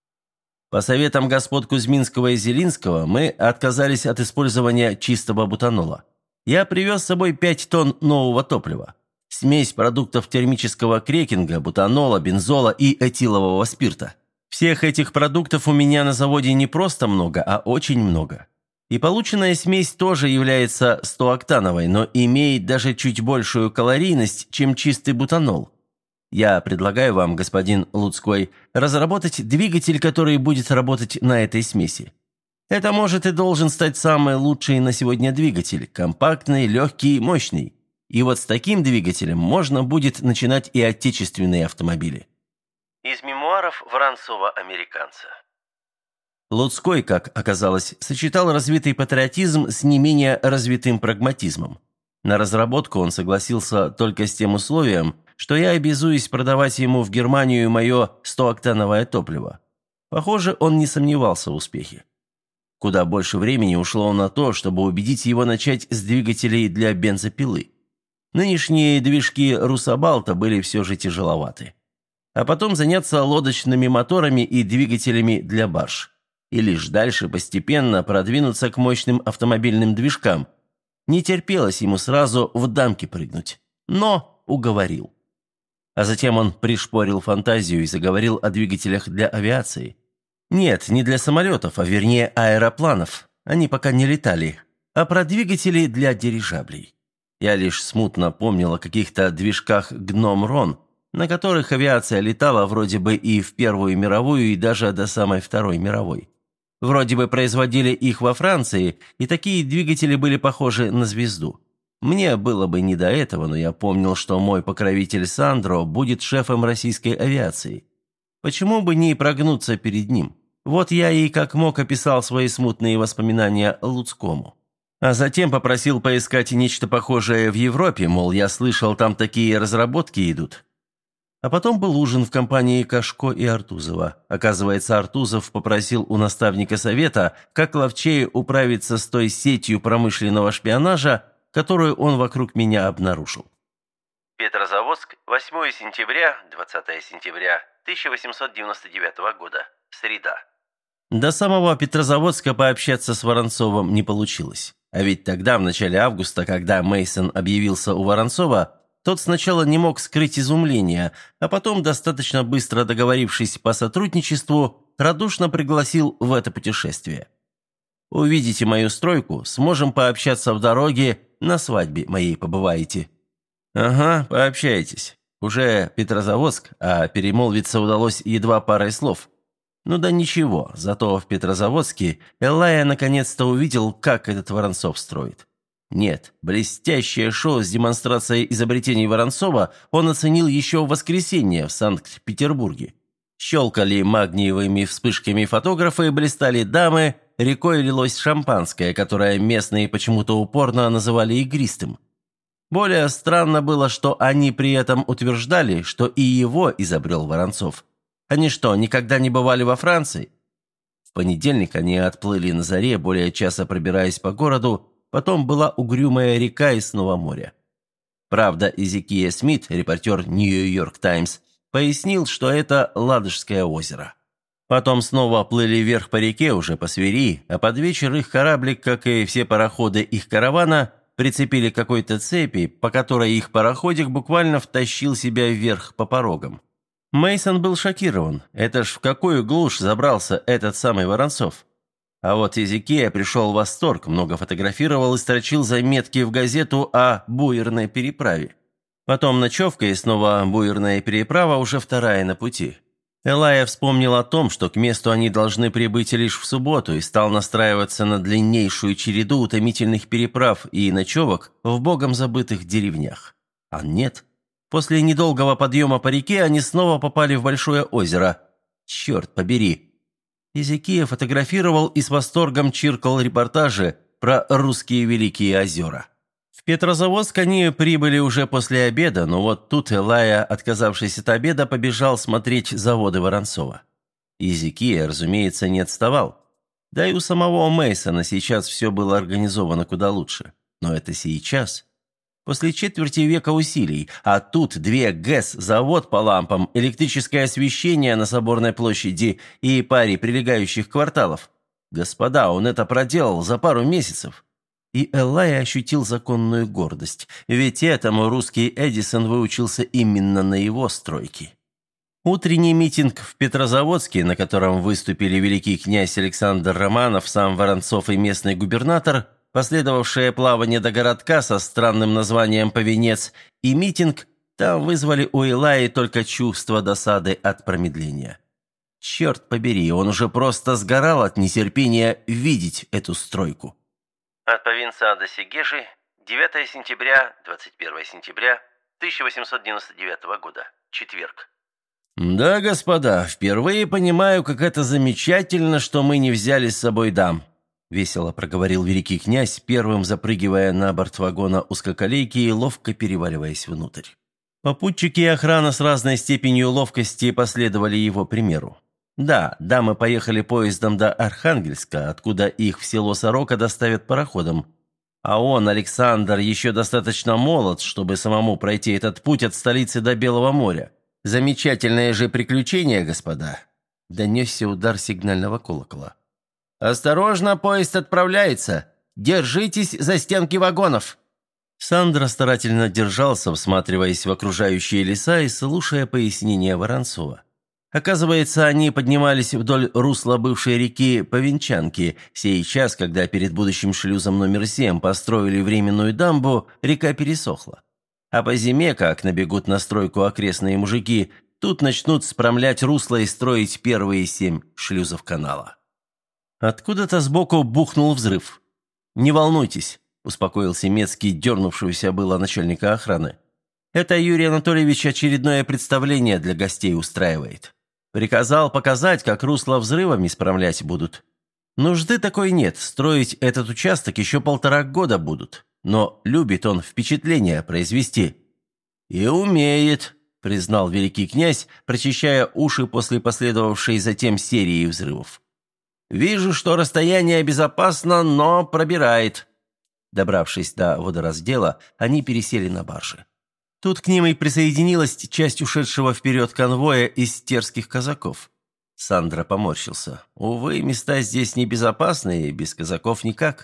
По советам господ Кузьминского и Зелинского мы отказались от использования чистого бутанола. Я привез с собой пять тонн нового топлива. Смесь продуктов термического крекинга, бутанола, бензола и этилового спирта. Всех этих продуктов у меня на заводе не просто много, а очень много. И полученная смесь тоже является сто-октановой, но имеет даже чуть большую калорийность, чем чистый бутанол. Я предлагаю вам, господин Луцкой, разработать двигатель, который будет работать на этой смеси. Это может и должен стать самый лучший на сегодня двигатель, компактный, легкий, мощный. И вот с таким двигателем можно будет начинать и отечественные автомобили. Из мемуаров Воронцова-американца. Луцкой, как оказалось, сочетал развитый патриотизм с не менее развитым прагматизмом. На разработку он согласился только с тем условием, что я обязуюсь продавать ему в Германию мое стооктановое топливо. Похоже, он не сомневался в успехе. Куда больше времени ушло на то, чтобы убедить его начать с двигателей для бензопилы. Нынешние движки Русабалта были все же тяжеловаты. А потом заняться лодочными моторами и двигателями для барж. И лишь дальше постепенно продвинуться к мощным автомобильным движкам. Не терпелось ему сразу в дамки прыгнуть. Но уговорил. А затем он пришпорил фантазию и заговорил о двигателях для авиации. Нет, не для самолетов, а вернее аэропланов. Они пока не летали. А про двигатели для дирижаблей. Я лишь смутно помнил о каких-то движках «Гном-Рон», на которых авиация летала вроде бы и в Первую мировую, и даже до самой Второй мировой. Вроде бы производили их во Франции, и такие двигатели были похожи на звезду. Мне было бы не до этого, но я помнил, что мой покровитель Сандро будет шефом российской авиации. Почему бы не прогнуться перед ним? Вот я и как мог описал свои смутные воспоминания Луцкому. А затем попросил поискать нечто похожее в Европе, мол, я слышал, там такие разработки идут. А потом был ужин в компании Кашко и Артузова. Оказывается, Артузов попросил у наставника совета, как ловчее управиться с той сетью промышленного шпионажа, которую он вокруг меня обнаружил. Петрозаводск, восьмое сентября, двадцатое сентября тысяча восемьсот девяносто девятого года. Среда. До самого Петрозаводска пообщаться с Воронцовым не получилось. А ведь тогда, в начале августа, когда Мейсон объявился у Воронцова, тот сначала не мог скрыть изумления, а потом, достаточно быстро договорившись по сотрудничеству, радушно пригласил в это путешествие. «Увидите мою стройку, сможем пообщаться в дороге, на свадьбе моей побываете». «Ага, пообщайтесь. Уже Петрозаводск, а перемолвиться удалось едва парой слов. Ну да ничего, зато в Петрозаводске Эллая наконец-то увидел, как этот Воронцов строит. Нет, блестящее шоу с демонстрацией изобретений Воронцова он оценил еще в воскресенье в Санкт-Петербурге. Щелкали магниевыми вспышками фотографы, блистали дамы, рекой лилось шампанское, которое местные почему-то упорно называли игристым. Более странно было, что они при этом утверждали, что и его изобрел Воронцов. Они что, никогда не бывали во Франции? В понедельник они отплыли на заре, более часа пробираясь по городу, потом была угрюмая река и снова море. Правда, Эзекия Смит, репортер «Нью-Йорк Таймс», пояснил, что это Ладожское озеро. Потом снова плыли вверх по реке, уже по Свири, а под вечер их кораблик, как и все пароходы их каравана, прицепили к какой-то цепи, по которой их пароходик буквально втащил себя вверх по порогам. Мейсон был шокирован. Это ж в какую глушь забрался этот самый Воронцов? А вот Эзекия пришел в восторг, много фотографировал и строчил заметки в газету о буерной переправе. Потом ночевка и снова буерная переправа, уже вторая на пути. Элая вспомнил о том, что к месту они должны прибыть лишь в субботу, и стал настраиваться на длиннейшую череду утомительных переправ и ночевок в богом забытых деревнях. А нет. После недолгого подъема по реке они снова попали в большое озеро. Черт побери! Эзекия фотографировал и с восторгом чиркал репортажи про русские великие озера. В Петрозаводск они прибыли уже после обеда, но вот тут Элая, отказавшись от обеда, побежал смотреть заводы Воронцова. Эзекия, разумеется, не отставал. Да и у самого Мейсона сейчас все было организовано куда лучше. Но это сейчас. После четверти века усилий, а тут две ГЭС, завод по лампам, электрическое освещение на Соборной площади и паре прилегающих кварталов. Господа, он это проделал за пару месяцев. И Эллай ощутил законную гордость, ведь этому русский Эдисон выучился именно на его стройке. Утренний митинг в Петрозаводске, на котором выступили великий князь Александр Романов, сам Воронцов и местный губернатор, последовавшее плавание до городка со странным названием «Повенец» и митинг, там вызвали у Эллаи только чувство досады от промедления. Черт побери, он уже просто сгорал от нетерпения видеть эту стройку. От Повенца до Сегежи, девятое сентября, двадцать первое сентября тысяча восемьсот девяносто девятого года. Четверг. «Да, господа, впервые понимаю, как это замечательно, что мы не взяли с собой дам», — весело проговорил великий князь, первым запрыгивая на борт вагона узкоколейки и ловко переваливаясь внутрь. Попутчики и охрана с разной степенью ловкости последовали его примеру. Да, дамы поехали поездом до Архангельска, откуда их в село Сорока доставят пароходом. А он, Александр, еще достаточно молод, чтобы самому пройти этот путь от столицы до Белого моря. Замечательное же приключение, господа!» Донесся удар сигнального колокола. «Осторожно, поезд отправляется! Держитесь за стенки вагонов!» Сандра старательно держался, всматриваясь в окружающие леса и слушая пояснения Воронцова. Оказывается, они поднимались вдоль русла бывшей реки Повенчанки. Сейчас, когда перед будущим шлюзом номер семь построили временную дамбу, река пересохла. А по зиме, как набегут на стройку окрестные мужики, тут начнут спромлять русло и строить первые семь шлюзов канала. Откуда-то сбоку бухнул взрыв. «Не волнуйтесь», — успокоил Семецкий, дернувшегося было начальника охраны. «Это Юрий Анатольевич очередное представление для гостей устраивает. Приказал показать, как русло взрывами справлять будут. Нужды такой нет, строить этот участок еще полтора года будут. Но любит он впечатление произвести». «И умеет», — признал великий князь, прочищая уши после последовавшей затем серии взрывов. «Вижу, что расстояние безопасно, но пробирает». Добравшись до водораздела, они пересели на баржи. Тут к ним и присоединилась часть ушедшего вперед конвоя из терских казаков. Сандра поморщился. Увы, места здесь небезопасные, без казаков никак.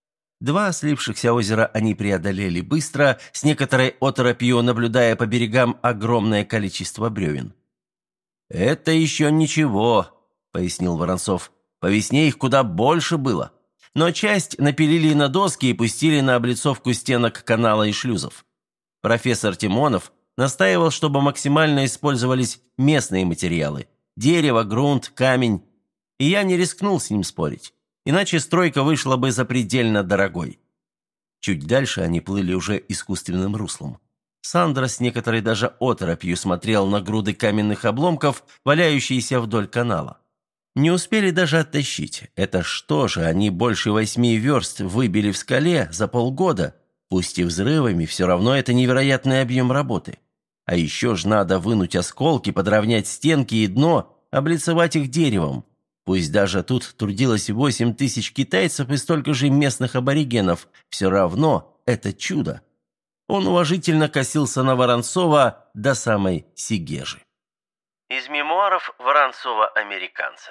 Два слившихся озера они преодолели быстро, с некоторой оторопью наблюдая по берегам огромное количество бревен. «Это еще ничего», — пояснил Воронцов. «По весне их куда больше было. Но часть напилили на доски и пустили на облицовку стенок канала и шлюзов. Профессор Тимонов настаивал, чтобы максимально использовались местные материалы – дерево, грунт, камень. И я не рискнул с ним спорить, иначе стройка вышла бы запредельно дорогой». Чуть дальше они плыли уже искусственным руслом. Сандра с некоторой даже оторопью смотрел на груды каменных обломков, валяющиеся вдоль канала. Не успели даже оттащить. Это что же, они больше восьми верст выбили в скале за полгода? Пусть и взрывами, все равно это невероятный объем работы. А еще ж надо вынуть осколки, подровнять стенки и дно, облицевать их деревом. Пусть даже тут трудилось восемь тысяч китайцев и столько же местных аборигенов, все равно это чудо. Он уважительно косился на Воронцова до самой Сегежи. Из мемуаров Воронцова-американца.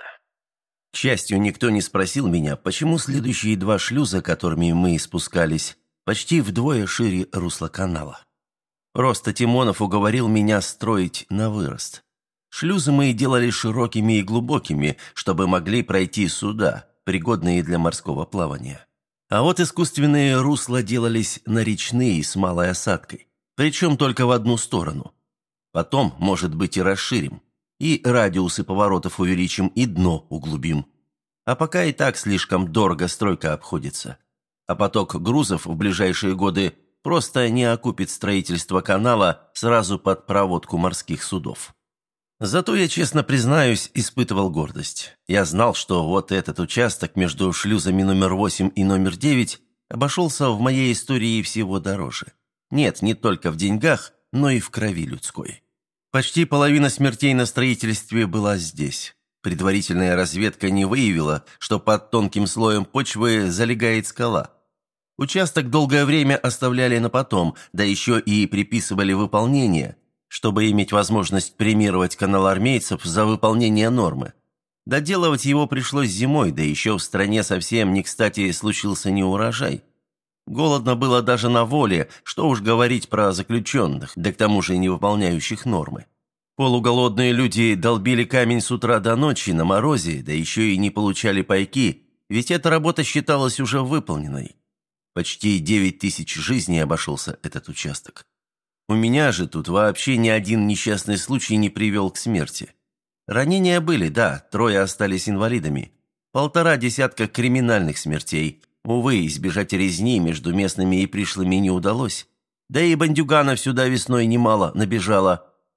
К счастью, никто не спросил меня, почему следующие два шлюза, которыми мы спускались, почти вдвое шире русла канала. Просто Тимонов уговорил меня строить на вырост. Шлюзы мы делали широкими и глубокими, чтобы могли пройти суда, пригодные для морского плавания. А вот искусственные русла делались на речные с малой осадкой, причем только в одну сторону. Потом, может быть, и расширим. И радиусы поворотов увеличим, и дно углубим. А пока и так слишком дорого стройка обходится. А поток грузов в ближайшие годы просто не окупит строительство канала сразу под проводку морских судов. Зато я, честно признаюсь, испытывал гордость. Я знал, что вот этот участок между шлюзами номер восемь и номер девять обошелся в моей истории всего дороже. Нет, не только в деньгах, но и в крови людской. Почти половина смертей на строительстве была здесь. Предварительная разведка не выявила, что под тонким слоем почвы залегает скала. Участок долгое время оставляли на потом, да еще и приписывали выполнение, чтобы иметь возможность премировать каналоармейцев за выполнение нормы. Доделывать его пришлось зимой, да еще в стране совсем не кстати случился неурожай. Голодно было даже на воле, что уж говорить про заключенных, да к тому же не выполняющих нормы. Полуголодные люди долбили камень с утра до ночи на морозе, да еще и не получали пайки, ведь эта работа считалась уже выполненной. Почти девять тысяч жизней обошелся этот участок. У меня же тут вообще ни один несчастный случай не привел к смерти. Ранения были, да, трое остались инвалидами. Полтора десятка криминальных смертей. Увы, избежать резни между местными и пришлыми не удалось. Да и бандюганов сюда весной немало набежало.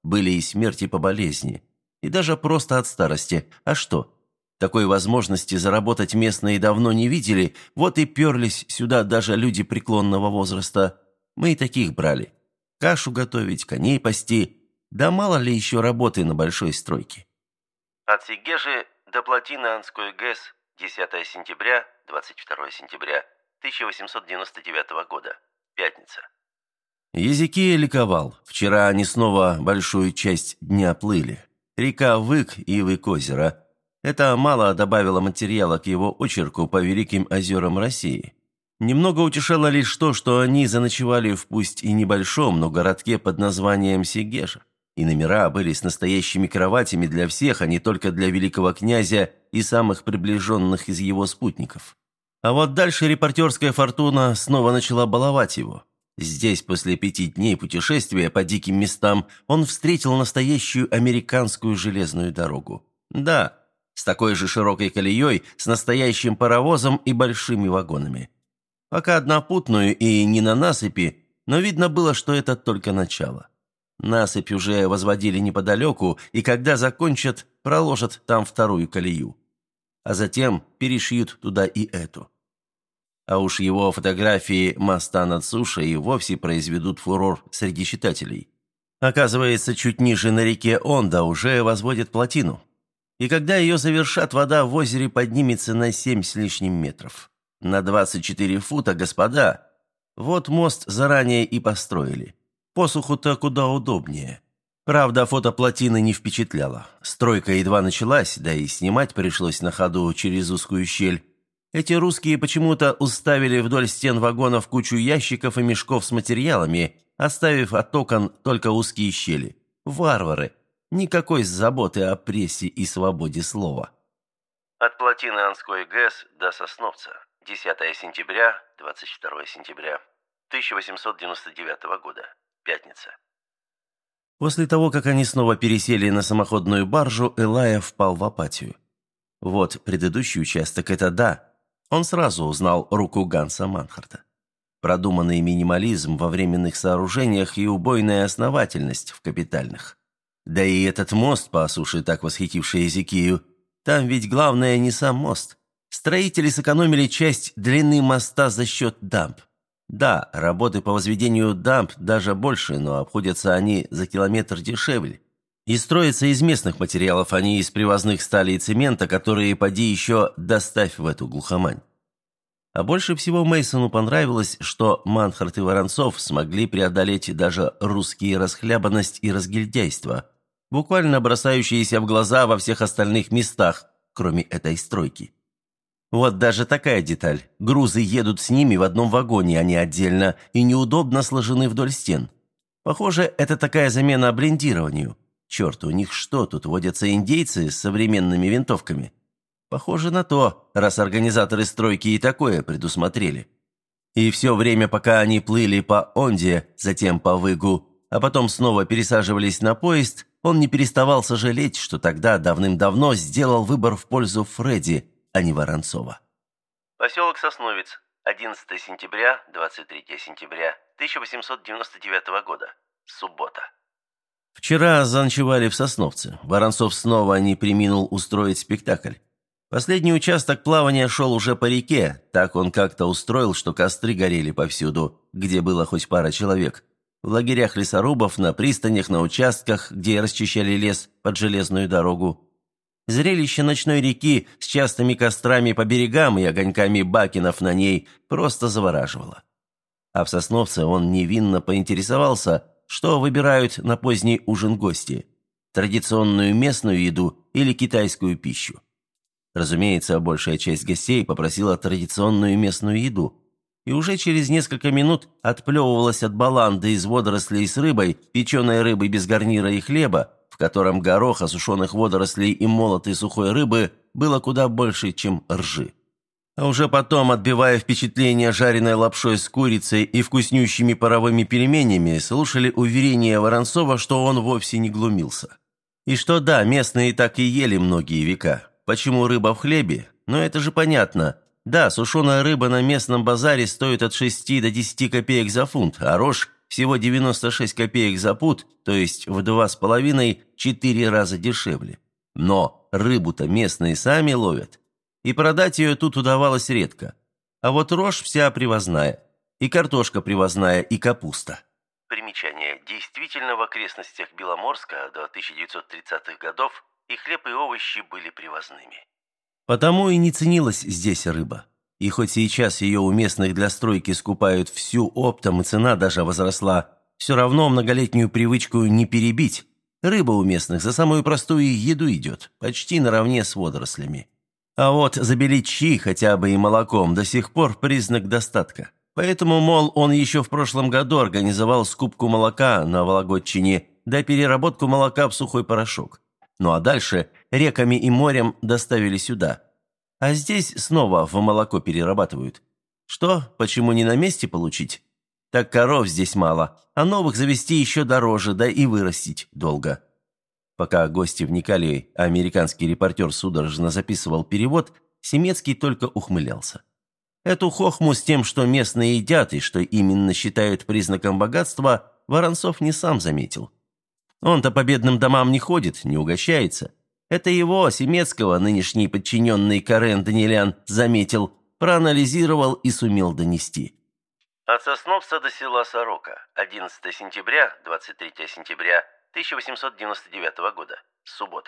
были и смерти по болезни, и даже просто от старости. А что? Такой возможности заработать местные давно не видели, вот и перлись сюда даже люди преклонного возраста. Мы и таких брали. Кашу готовить, коней пасти, да мало ли еще работы на большой стройке. От Сегежи до плотины Анской ГЭС десятое сентября, двадцать второе сентября тысяча восемьсот девяносто девятого года. Пятница. Езекия ликовал. Вчера они снова большую часть дня плыли. Река Вык и Вык-озеро. Это мало добавило материала к его очерку по великим озерам России. Немного утешало лишь то, что они заночевали в пусть и небольшом, но городке под названием Сегежа. И номера были с настоящими кроватями для всех, а не только для великого князя и самых приближенных из его спутников. А вот дальше репортерская фортуна снова начала баловать его. Здесь, после пяти дней путешествия по диким местам, он встретил настоящую американскую железную дорогу. Да, с такой же широкой колеей, с настоящим паровозом и большими вагонами. Пока однопутную и не на насыпи, но видно было, что это только начало. Насыпь уже возводили неподалеку, и когда закончат, проложат там вторую колею. А затем перешьют туда и эту. А уж его фотографии моста над сушей и вовсе произведут фурор среди читателей. Оказывается, чуть ниже на реке Онда уже возводят плотину. И когда ее завершат, вода в озере поднимется на семь с лишним метров. На двадцать четыре фута, господа. Вот мост заранее и построили. Посуху-то куда удобнее. Правда, фото плотины не впечатляло. Стройка едва началась, да и снимать пришлось на ходу через узкую щель. Эти русские почему-то уставили вдоль стен вагонов кучу ящиков и мешков с материалами, оставив от окон только узкие щели. Варвары! Никакой заботы о прессе и свободе слова. От плотины Анской ГЭС до Сосновца. десятое сентября, двадцать второе сентября тысяча восемьсот девяносто девятого года. Пятница. После того, как они снова пересели на самоходную баржу, Элая впал в апатию. Вот предыдущий участок – это да. Он сразу узнал руку Ганса Манхарта. Продуманный минимализм во временных сооружениях и убойная основательность в капитальных. Да и этот мост по суше, так восхитивший Езекию, там ведь главное не сам мост. Строители сэкономили часть длины моста за счет дамб. Да, работы по возведению дамб даже больше, но обходятся они за километр дешевле. И строятся из местных материалов, а не из привозных стали и цемента, которые поди еще доставь в эту глухомань. А больше всего Мейсону понравилось, что Манхарт и Воронцов смогли преодолеть даже русские расхлябанность и разгильдяйство, буквально бросающиеся в глаза во всех остальных местах, кроме этой стройки. Вот даже такая деталь. Грузы едут с ними в одном вагоне, а не отдельно, и неудобно сложены вдоль стен. Похоже, это такая замена блиндированию. Черт, у них что, тут водятся индейцы с современными винтовками? Похоже на то, раз организаторы стройки и такое предусмотрели. И все время, пока они плыли по Онде, затем по Выгу, а потом снова пересаживались на поезд, он не переставал сожалеть, что тогда давным-давно сделал выбор в пользу Фредди, а не Воронцова. Поселок Сосновец. одиннадцатое сентября, двадцать третье сентября тысяча восемьсот девяносто девятого года. Суббота. Вчера заночевали в Сосновце. Воронцов снова не преминул устроить спектакль. Последний участок плавания шел уже по реке. Так он как-то устроил, что костры горели повсюду, где было хоть пара человек. В лагерях лесорубов, на пристанях, на участках, где расчищали лес под железную дорогу. Зрелище ночной реки с частыми кострами по берегам и огоньками бакенов на ней просто завораживало. А в Сосновце он невинно поинтересовался, что выбирают на поздний ужин гости – традиционную местную еду или китайскую пищу. Разумеется, большая часть гостей попросила традиционную местную еду, и уже через несколько минут отплевывалась от баланды из водорослей с рыбой, печеной рыбой без гарнира и хлеба, в котором гороха, сушеных водорослей и молотой сухой рыбы было куда больше, чем ржи. А уже потом, отбивая впечатление жареной лапшой с курицей и вкуснющими паровыми пельменями, слушали уверения Воронцова, что он вовсе не глумился. И что да, местные так и ели многие века. Почему рыба в хлебе? Но это же понятно. Да, сушеная рыба на местном базаре стоит от шести до десяти копеек за фунт, а рожь Всего девяносто шесть копеек за пуд, то есть в два с половиной-четыре раза дешевле. Но рыбу-то местные сами ловят. И продать ее тут удавалось редко. А вот рожь вся привозная. И картошка привозная, и капуста. Примечание. Действительно, в окрестностях Беломорска до тысяча девятьсот тридцатых годов и хлеб, и овощи были привозными. Потому и не ценилась здесь рыба. И хоть сейчас ее у местных для стройки скупают всю оптом, и цена даже возросла, все равно многолетнюю привычку не перебить. Рыба у местных за самую простую еду идет, почти наравне с водорослями. А вот забелить щи хотя бы и молоком до сих пор признак достатка. Поэтому, мол, он еще в прошлом году организовал скупку молока на Вологодчине да переработку молока в сухой порошок. Ну а дальше реками и морем доставили сюда. А здесь снова в молоко перерабатывают. Что, почему не на месте получить? Так коров здесь мало, а новых завести еще дороже, да и вырастить долго. Пока гости вникали, а американский репортер судорожно записывал перевод, Семецкий только ухмылялся. Эту хохму с тем, что местные едят и что именно считают признаком богатства, Воронцов не сам заметил. Он-то по бедным домам не ходит, не угощается. Это его, Семецкого, нынешний подчиненный Карен Данилян, заметил, проанализировал и сумел донести. От Сосновца до села Сорока. одиннадцатого сентября, двадцать третьего сентября тысяча восемьсот девяносто девятого года. Суббота.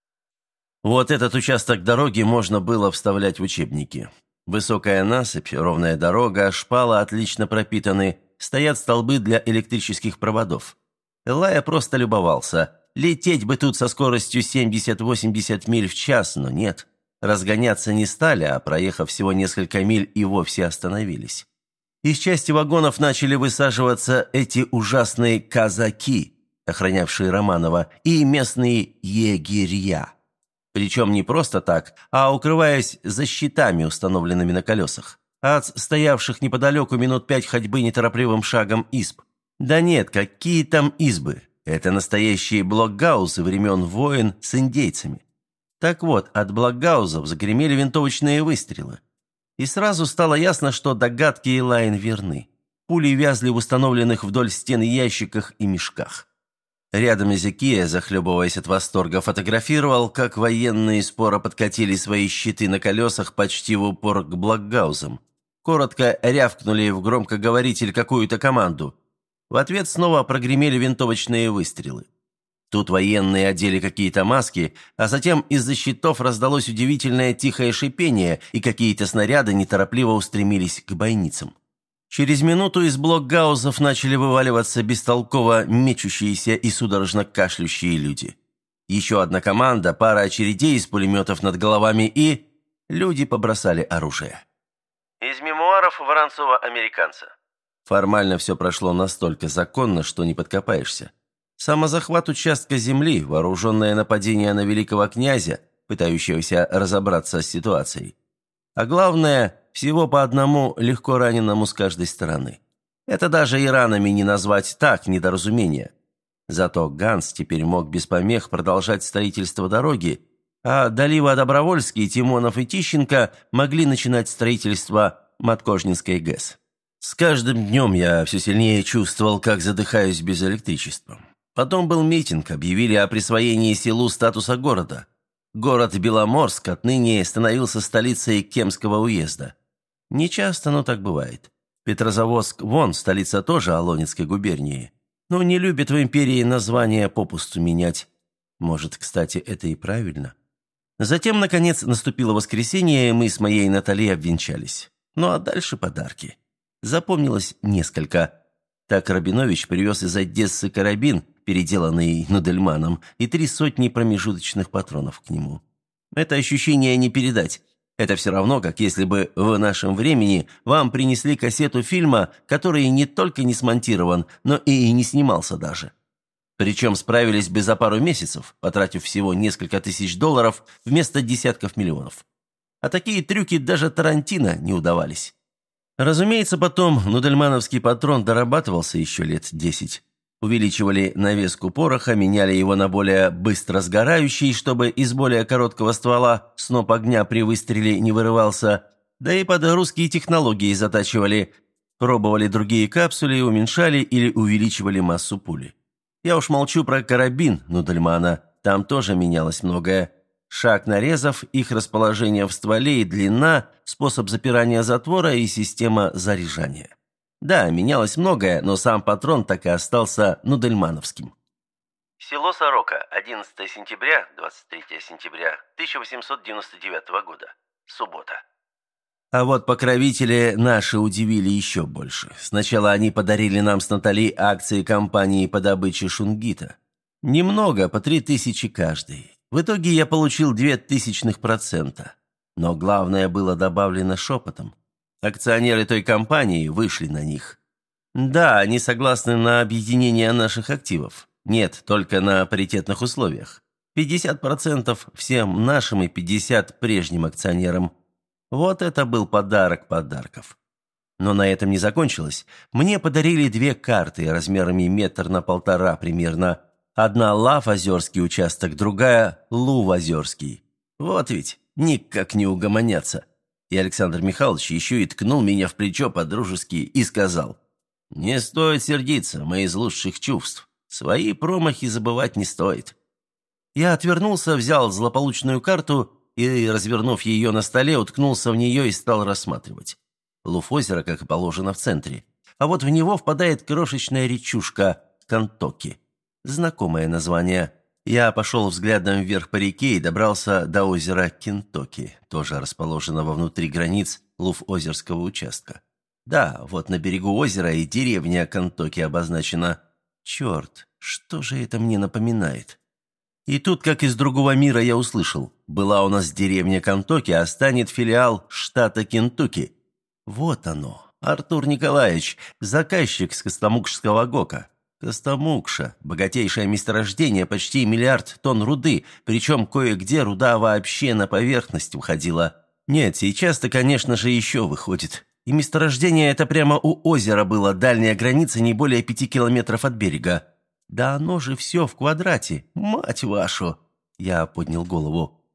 Вот этот участок дороги можно было вставлять в учебники. Высокая насыпь, ровная дорога, шпала отлично пропитаны, стоят столбы для электрических проводов. Элая просто любовался. Лететь бы тут со скоростью семьдесят-восемьдесят миль в час, но нет. Разгоняться не стали, а проехав всего несколько миль и вовсе остановились. Из части вагонов начали высаживаться эти ужасные казаки, охранявшие Романова, и местные егеря. Причем не просто так, а укрываясь за щитами, установленными на колесах. От стоявших неподалеку минут пять ходьбы неторопливым шагом изб. Да нет, какие там избы? Это настоящие блокгаузы времен войн с индейцами. Так вот, от блокгаузов загремели винтовочные выстрелы. И сразу стало ясно, что догадки Элайн верны. Пули вязли в установленных вдоль стен ящиках и мешках. Рядом Эзекия, захлебываясь от восторга, фотографировал, как военные споро подкатили свои щиты на колесах почти в упор к блокгаузам. Коротко рявкнули в громкоговоритель какую-то команду. В ответ снова прогремели винтовочные выстрелы. Тут военные одели какие-то маски, а затем из-за щитов раздалось удивительное тихое шипение, и какие-то снаряды неторопливо устремились к бойницам. Через минуту из блокгаузов начали вываливаться бестолково мечущиеся и судорожно кашляющие люди. Еще одна команда, пара очередей из пулеметов над головами, и люди побросали оружие. Из мемуаров Воронцова-американца. Формально все прошло настолько законно, что не подкопаешься. Самозахват участка земли, вооруженное нападение на великого князя, пытающегося разобраться с ситуацией. А главное, всего по одному легко раненому с каждой стороны. Это даже и ранами не назвать так, недоразумение. Зато Ганс теперь мог без помех продолжать строительство дороги, а Долива-Добровольский, Тимонов и Тищенко могли начинать строительство Маткожнинской ГЭС. С каждым днем я все сильнее чувствовал, как задыхаюсь без электричества. Потом был митинг, объявили о присвоении селу статуса города. Город Беломорск отныне становился столицей Кемского уезда. Нечасто, но так бывает. Петрозаводск, вон, столица тоже Олонецкой губернии. Но не любят в империи названия попусту менять. Может, кстати, это и правильно. Затем, наконец, наступило воскресенье, и мы с моей Натальей обвенчались. Ну а дальше подарки. Запомнилось несколько. Так Рабинович привез из Одессы карабин, переделанный Нудельманом, и три сотни промежуточных патронов к нему. Это ощущение не передать. Это все равно, как если бы в нашем времени вам принесли кассету фильма, который не только не смонтирован, но и не снимался даже. Причем справились бы за пару месяцев, потратив всего несколько тысяч долларов вместо десятков миллионов. А такие трюки даже Тарантино не удавались. Разумеется, потом нудельмановский патрон дорабатывался еще лет десять. Увеличивали навеску пороха, меняли его на более быстро сгорающий, чтобы из более короткого ствола сноп огня при выстреле не вырывался, да и под русские технологии затачивали. Пробовали другие капсули и уменьшали или увеличивали массу пули. Я уж молчу про карабин Нудельмана, там тоже менялось многое. Шаг нарезов, их расположение в стволе и длина, способ запирания затвора и система заряжания. Да, менялось многое, но сам патрон так и остался нудельмановским. Село Сорока, одиннадцатое сентября, двадцать третье сентября тысяча восемьсот девяносто девятого года. Суббота. А вот покровители наши удивили еще больше. Сначала они подарили нам с Натали акции компании по добыче шунгита. Немного, по три тысячи каждый. В итоге я получил две тысячных процента. Но главное было добавлено шепотом. Акционеры той компании вышли на них. Да, они согласны на объединение наших активов. Нет, только на паритетных условиях. пятьдесят процентов всем нашим и пятьдесят процентов прежним акционерам. Вот это был подарок подарков. Но на этом не закончилось. Мне подарили две карты размерами метр на полтора примерно. Одна Лав-Озерский участок, другая Лув-Озерский. Вот ведь, никак не угомонятся. И Александр Михайлович еще и ткнул меня в плечо по-дружески и сказал: «Не стоит сердиться, мы из лучших чувств. Свои промахи забывать не стоит». Я отвернулся, взял злополучную карту и, развернув ее на столе, уткнулся в нее и стал рассматривать. Лув озера, как и положено, в центре. А вот в него впадает крошечная речушка Кантоки. Знакомое название. Я пошел взглядом вверх по реке и добрался до озера Кентоки, тоже расположенного внутри границ Лув-Озерского участка. Да, вот на берегу озера и деревня Кентоки обозначена. Черт, что же это мне напоминает? И тут, как из другого мира, я услышал: была у нас деревня Кентоки, а станет филиал штата Кентукки. Вот оно, Артур Николаевич, заказчик с Костомукшского ГОКа. Костомукша – богатейшее месторождение, почти миллиард тонн руды, причем кое-где руда вообще на поверхность уходила. Нет, сейчас-то, конечно же, еще выходит. И месторождение это прямо у озера было, дальняя граница не более пяти километров от берега. Да оно же все в квадрате, мать вашу! Я поднял голову.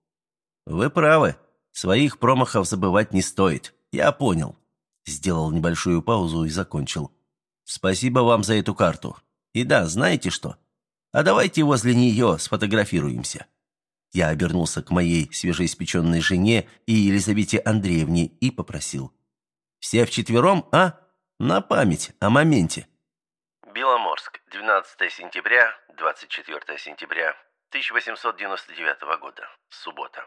Вы правы, своих промахов забывать не стоит. Я понял. Сделал небольшую паузу и закончил. Спасибо вам за эту карту. И да, знаете что? А давайте возле нее сфотографируемся. Я обернулся к моей свежеиспеченной жене и Елизавете Андреевне и попросил. Все вчетвером, а? На память о моменте. Беломорск, двенадцатое сентября, двадцать четвёртое сентября тысяча восемьсот девяносто девятого года. Суббота.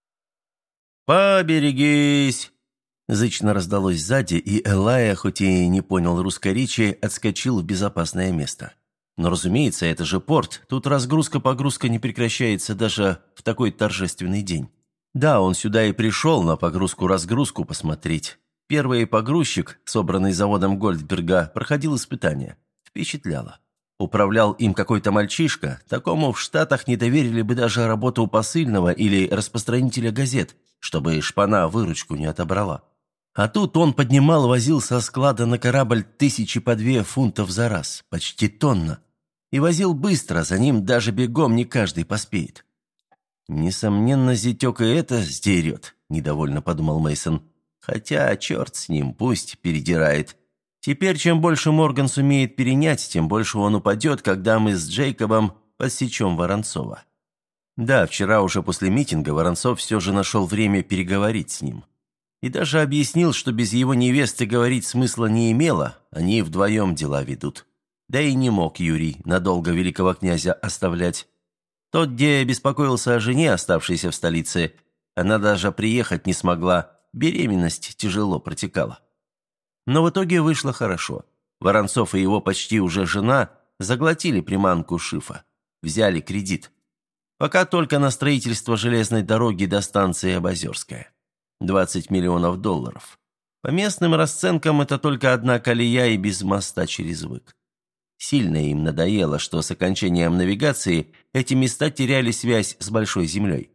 «Поберегись!» Зычно раздалось сзади, и Элая, хоть и не понял русской речи, отскочил в безопасное место. Но, разумеется, это же порт, тут разгрузка-погрузка не прекращается даже в такой торжественный день. Да, он сюда и пришел на погрузку-разгрузку посмотреть. Первый погрузчик, собранный заводом Гольдберга, проходил испытания. Впечатляло. Управлял им какой-то мальчишка, такому в Штатах не доверили бы даже работу посыльного или распространителя газет, чтобы шпана выручку не отобрала. А тут он поднимал, возил со склада на корабль тысячи по две фунтов за раз, почти тонна. И возил быстро, за ним даже бегом не каждый поспеет. «Несомненно, зятек и это сдерет», – недовольно подумал Мейсон. «Хотя черт с ним, пусть передирает. Теперь, чем больше Морган сумеет перенять, тем больше он упадет, когда мы с Джейкобом подсечем Воронцова». Да, вчера уже после митинга Воронцов все же нашел время переговорить с ним. И даже объяснил, что без его невесты говорить смысла не имело, они вдвоем дела ведут. Да и не мог Юрий надолго великого князя оставлять. Тот, где беспокоился о жене, оставшейся в столице, она даже приехать не смогла, беременность тяжело протекала. Но в итоге вышло хорошо. Воронцов и его почти уже жена заглотили приманку Шифа, взяли кредит. Пока только на строительство железной дороги до станции Абазерская. двадцать миллионов долларов. По местным расценкам это только одна колея и без моста через Вык. Сильно им надоело, что с окончанием навигации эти места теряли связь с Большой Землей.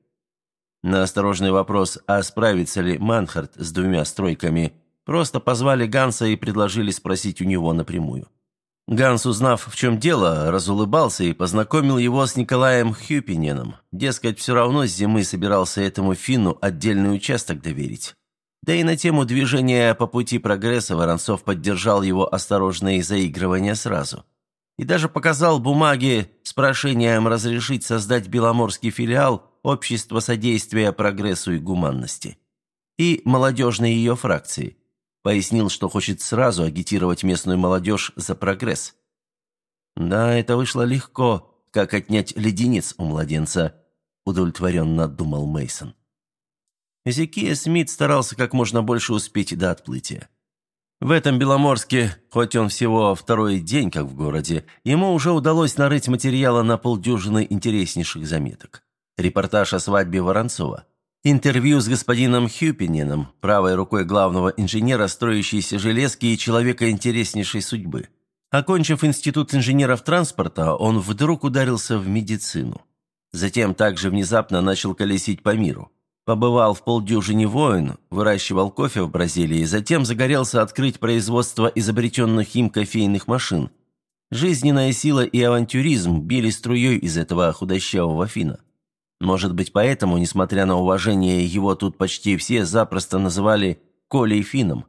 На осторожный вопрос, а справится ли Манхарт с двумя стройками, просто позвали Ганса и предложили спросить у него напрямую. Ганс, узнав, в чем дело, разулыбался и познакомил его с Николаем Хюпиненом. Дескать, все равно с зимы собирался этому финну отдельный участок доверить. Да и на тему движения по пути прогресса Воронцов поддержал его осторожные заигрывания сразу. И даже показал бумаги с прошением разрешить создать беломорский филиал Общества содействия прогрессу и гуманности и молодежной ее фракции. Пояснил, что хочет сразу агитировать местную молодежь за прогресс. «Да, это вышло легко, как отнять леденец у младенца», – удовлетворенно думал Мейсон. Эзекия Смит старался как можно больше успеть до отплытия. В этом Беломорске, хоть он всего второй день как в городе, ему уже удалось нарыть материала на полдюжины интереснейших заметок. Репортаж о свадьбе Воронцова. Интервью с господином Хюпениным, правой рукой главного инженера строящейся железки и человека интереснейшей судьбы. Окончив институт инженеров транспорта, он вдруг ударился в медицину. Затем также внезапно начал колесить по миру. Побывал в полдюжине войн, выращивал кофе в Бразилии, затем загорелся открыть производство изобретенных им кофейных машин. Жизненная сила и авантюризм били струей из этого худощавого финна. Может быть, поэтому, несмотря на уважение, его тут почти все запросто называли «Колей Финном».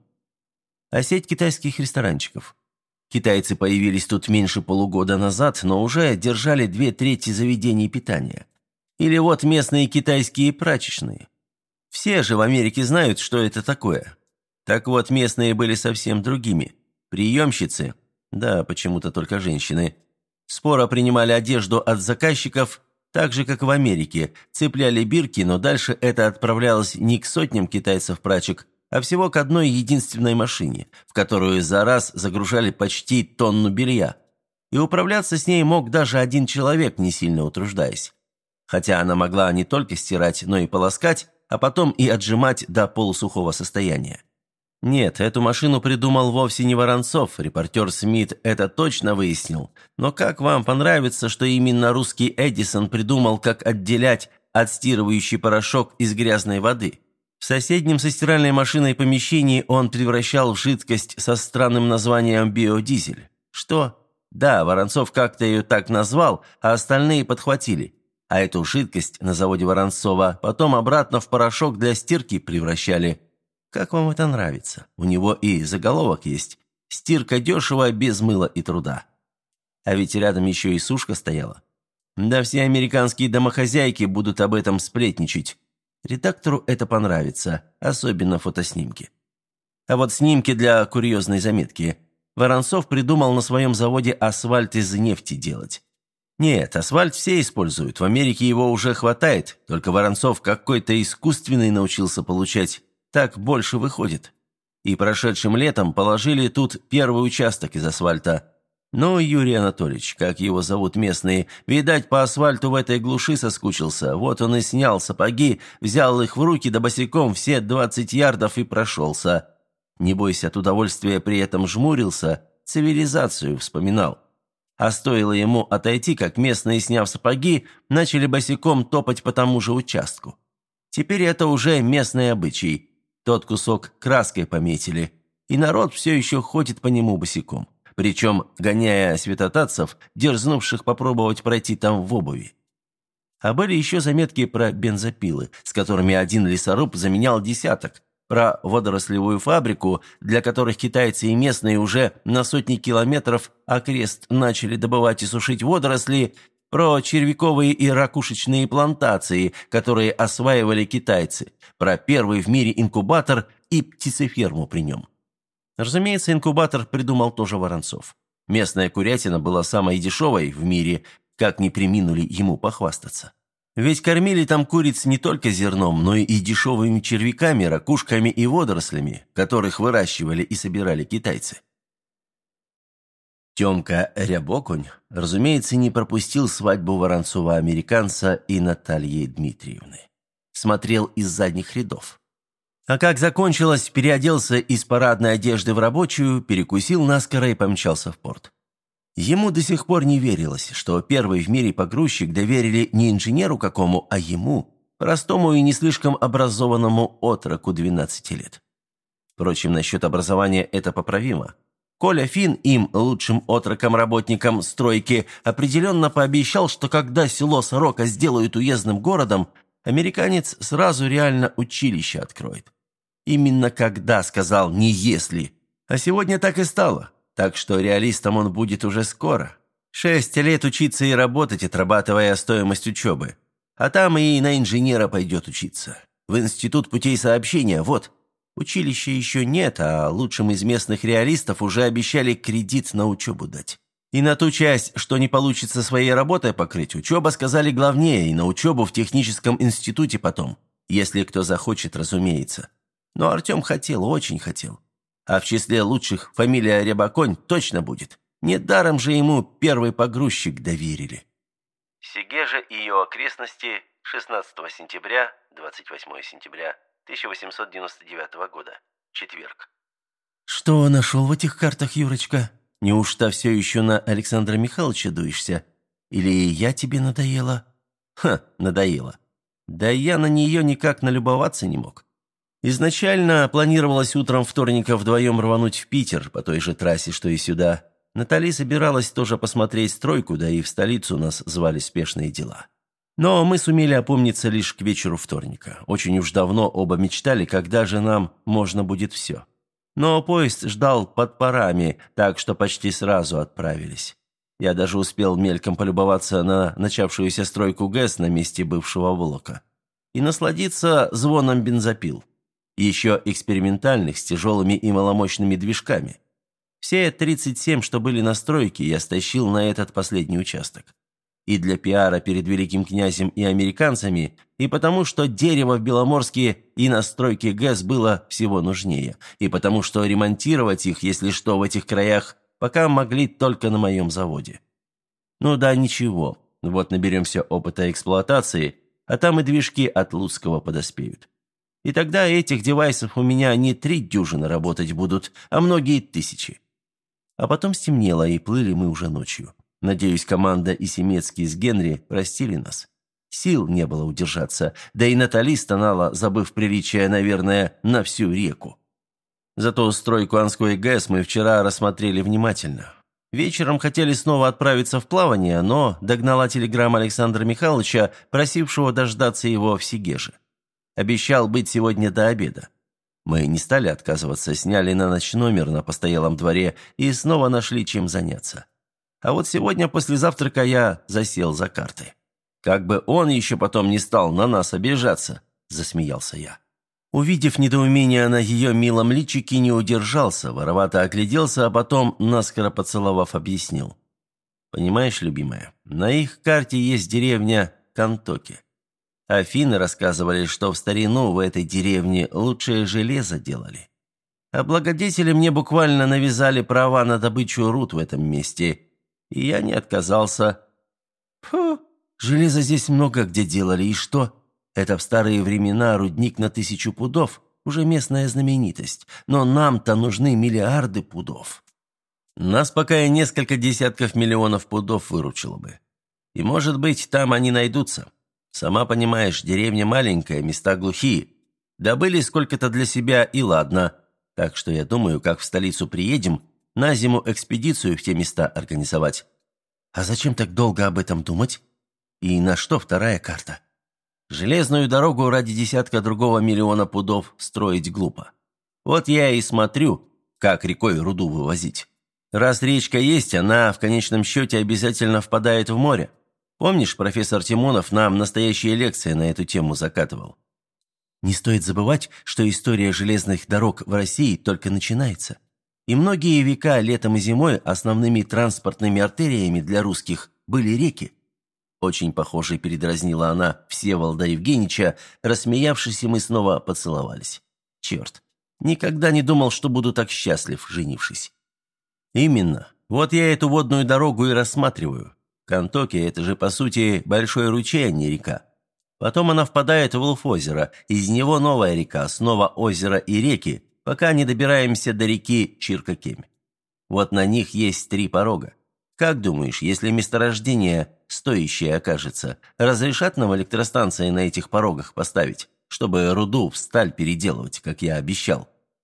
А сеть китайских ресторанчиков. Китайцы появились тут меньше полугода назад, но уже держали две трети заведений питания. Или вот местные китайские прачечные. Все же в Америке знают, что это такое. Так вот, местные были совсем другими. Приемщицы, да, почему-то только женщины, споро принимали одежду от заказчиков, так же, как в Америке, цепляли бирки, но дальше это отправлялось не к сотням китайцев-прачек, а всего к одной единственной машине, в которую за раз загружали почти тонну белья. И управляться с ней мог даже один человек, не сильно утруждаясь. Хотя она могла не только стирать, но и полоскать, а потом и отжимать до полусухого состояния. Нет, эту машину придумал вовсе не Воронцов, репортер Смит это точно выяснил. Но как вам понравится, что именно русский Эдисон придумал, как отделять отстирывающий порошок из грязной воды? В соседнем со стиральной машиной помещении он превращал в жидкость со странным названием биодизель. Что? Да, Воронцов как-то ее так назвал, а остальные подхватили. А эту жидкость на заводе Воронцова потом обратно в порошок для стирки превращали. Как вам это нравится? У него и заголовок есть. «Стирка дешево, без мыла и труда». А ведь рядом еще и сушка стояла. Да все американские домохозяйки будут об этом сплетничать. Редактору это понравится, особенно фотоснимки. А вот снимки для курьезной заметки. Воронцов придумал на своем заводе асфальт из нефти делать. Нет, асфальт все используют, в Америке его уже хватает, только Воронцов какой-то искусственный научился получать, так больше выходит. И прошедшим летом положили тут первый участок из асфальта. Ну, Юрий Анатольевич, как его зовут местные, видать, по асфальту в этой глуши соскучился, вот он и снял сапоги, взял их в руки да босиком все двадцать ярдов и прошелся. Небось, от удовольствия при этом жмурился, цивилизацию вспоминал. А стоило ему отойти, как местные, сняв сапоги, начали босиком топать по тому же участку. Теперь это уже местный обычай. Тот кусок краской пометили, и народ все еще ходит по нему босиком, причем гоняя святотатцев, дерзнувших попробовать пройти там в обуви. А были еще заметки про бензопилы, с которыми один лесоруб заменял десяток, про водорослевую фабрику, для которых китайцы и местные уже на сотни километров окрест начали добывать и сушить водоросли, про червяковые и ракушечные плантации, которые осваивали китайцы, про первый в мире инкубатор и птицеферму при нем. Разумеется, инкубатор придумал тоже Воронцов. Местная курятина была самой дешевой в мире, как не преминули ему похвастаться. Ведь кормили там куриц не только зерном, но и дешевыми червяками, ракушками и водорослями, которых выращивали и собирали китайцы. Тёмка Рябоконь, разумеется, не пропустил свадьбу Воронцова-американца и Натальи Дмитриевны. Смотрел из задних рядов. А как закончилось, переоделся из парадной одежды в рабочую, перекусил наскоро и помчался в порт. Ему до сих пор не верилось, что первый в мире погрузчик доверили не инженеру какому, а ему, простому и не слишком образованному отроку двенадцати лет. Впрочем, насчет образования это поправимо. Коля Финн, им, лучшим отрокам-работникам стройки, определенно пообещал, что когда село Сорока сделают уездным городом, американец сразу реально училище откроет. Именно когда сказал «не если». А сегодня так и стало. Так что реалистом он будет уже скоро. Шесть лет учиться и работать, отрабатывая стоимость учебы. А там и на инженера пойдет учиться. В Институт путей сообщения, вот. Училища еще нет, а лучшим из местных реалистов уже обещали кредит на учебу дать. И на ту часть, что не получится своей работой покрыть, учеба, сказали, главнее, и на учебу в техническом институте потом. Если кто захочет, разумеется. Но Артем хотел, очень хотел. А в числе лучших фамилия Рябоконь точно будет. Недаром же ему первый погрузчик доверили. Сегежа и ее окрестности, шестнадцатого сентября, двадцать восьмого сентября тысяча восемьсот девяносто девятого года, четверг. Что нашел в этих картах, Юрочка? Неужто все еще на Александра Михайловича дуешься? Или я тебе надоела? Ха, надоела. Да я на нее никак налюбоваться не мог. Изначально планировалось утром вторника вдвоем рвануть в Питер по той же трассе, что и сюда. Натали собиралась тоже посмотреть стройку, да и в столицу нас звали спешные дела. Но мы сумели опомниться лишь к вечеру вторника. Очень уж давно оба мечтали, когда же нам можно будет все. Но поезд ждал под парами, так что почти сразу отправились. Я даже успел мельком полюбоваться на начавшуюся стройку ГЭС на месте бывшего Волока и насладиться звоном бензопил. Еще экспериментальных, с тяжелыми и маломощными движками. Все тридцать семь, что были на стройке, я стащил на этот последний участок. И для пиара перед великим князем и американцами, и потому что дерево в Беломорске и на стройке ГЭС было всего нужнее, и потому что ремонтировать их, если что, в этих краях, пока могли только на моем заводе. Ну да, ничего, вот наберемся опыта эксплуатации, а там и движки от Луцкого подоспеют. И тогда этих девайсов у меня не три дюжины работать будут, а многие тысячи. А потом стемнело, и плыли мы уже ночью. Надеюсь, команда и Семецкий с Генри простили нас. Сил не было удержаться, да и Натали стонала, забыв приличие, наверное, на всю реку. Зато стройку Анской ГЭС мы вчера рассмотрели внимательно. Вечером хотели снова отправиться в плавание, но догнала телеграмма Александра Михайловича, просившего дождаться его в Сегеже. Обещал быть сегодня до обеда. Мы не стали отказываться, сняли на ночь номер на постоялом дворе и снова нашли чем заняться. А вот сегодня после завтрака я засел за карты. Как бы он еще потом не стал на нас обижаться, засмеялся я. Увидев недоумение на ее милом личике, не удержался, воровато огляделся, а потом, наскоро поцеловав, объяснил. Понимаешь, любимая, на их карте есть деревня Кантоки. Афины рассказывали, что в старину в этой деревне лучшее железо делали. А благодетели мне буквально навязали права на добычу руд в этом месте, и я не отказался. Фу, железа здесь много где делали, и что? Это в старые времена рудник на тысячу пудов, уже местная знаменитость, но нам-то нужны миллиарды пудов. Нас пока и несколько десятков миллионов пудов выручило бы. И, может быть, там они найдутся. Сама понимаешь, деревня маленькая, места глухие. Добыли сколько-то для себя, и ладно. Так что я думаю, как в столицу приедем, на зиму экспедицию в те места организовать. А зачем так долго об этом думать? И на что вторая карта? Железную дорогу ради десятка другого миллиона пудов строить глупо. Вот я и смотрю, как рекой руду вывозить. Раз речка есть, она в конечном счете обязательно впадает в море. Помнишь, профессор Тимонов нам настоящие лекции на эту тему закатывал? Не стоит забывать, что история железных дорог в России только начинается. И многие века летом и зимой основными транспортными артериями для русских были реки. Очень похоже передразнила она Всеволода Евгеньевича, рассмеявшись, и мы снова поцеловались. Черт, никогда не думал, что буду так счастлив, женившись. Именно, вот я эту водную дорогу и рассматриваю. Кантоки – это же, по сути, большой ручей, а не река. Потом она впадает в Улф-озеро, из него новая река, снова озеро и реки, пока не добираемся до реки Чиркакемь. Вот на них есть три порога. Как думаешь, если месторождение стоящее окажется, разрешат нам электростанции на этих порогах поставить, чтобы руду в сталь переделывать, как я обещал?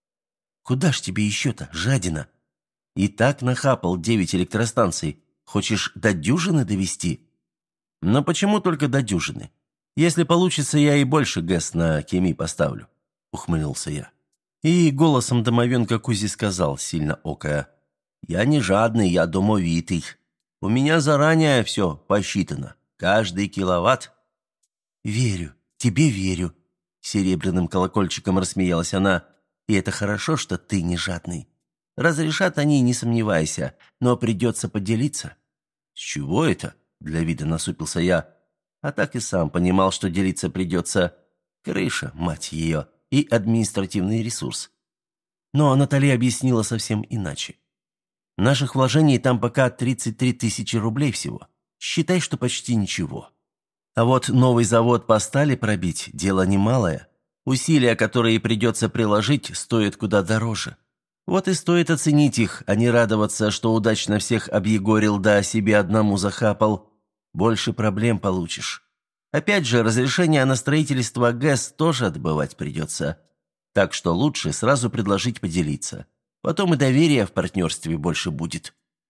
Куда ж тебе еще-то, жадина? И так нахапал девять электростанций. Хочешь до дюжины довести? Но почему только до дюжины? Если получится, я и больше ГЭС на Кеми поставлю, ухмыльнулся я. И голосом домовенка Кузи сказал, сильно окая: «Я не жадный, я домовитый. У меня заранее все посчитано. Каждый киловатт». «Верю, тебе верю», — серебряным колокольчиком рассмеялась она. «И это хорошо, что ты не жадный. Разрешат они, не сомневайся, но придется поделиться». «С чего это?» — для вида насупился я. А так и сам понимал, что делиться придется. Крыша, мать ее, и административный ресурс. Но Натали объяснила совсем иначе. Наших вложений там пока тридцать три тысячи рублей всего. Считай, что почти ничего. А вот новый завод по стали пробить – дело немалое. Усилия, которые придется приложить, стоят куда дороже. Вот и стоит оценить их, а не радоваться, что удачно всех объегорил, да себе одному захапал. Больше проблем получишь. Опять же, разрешение на строительство ГЭС тоже отбывать придется. Так что лучше сразу предложить поделиться. Потом и доверия в партнерстве больше будет.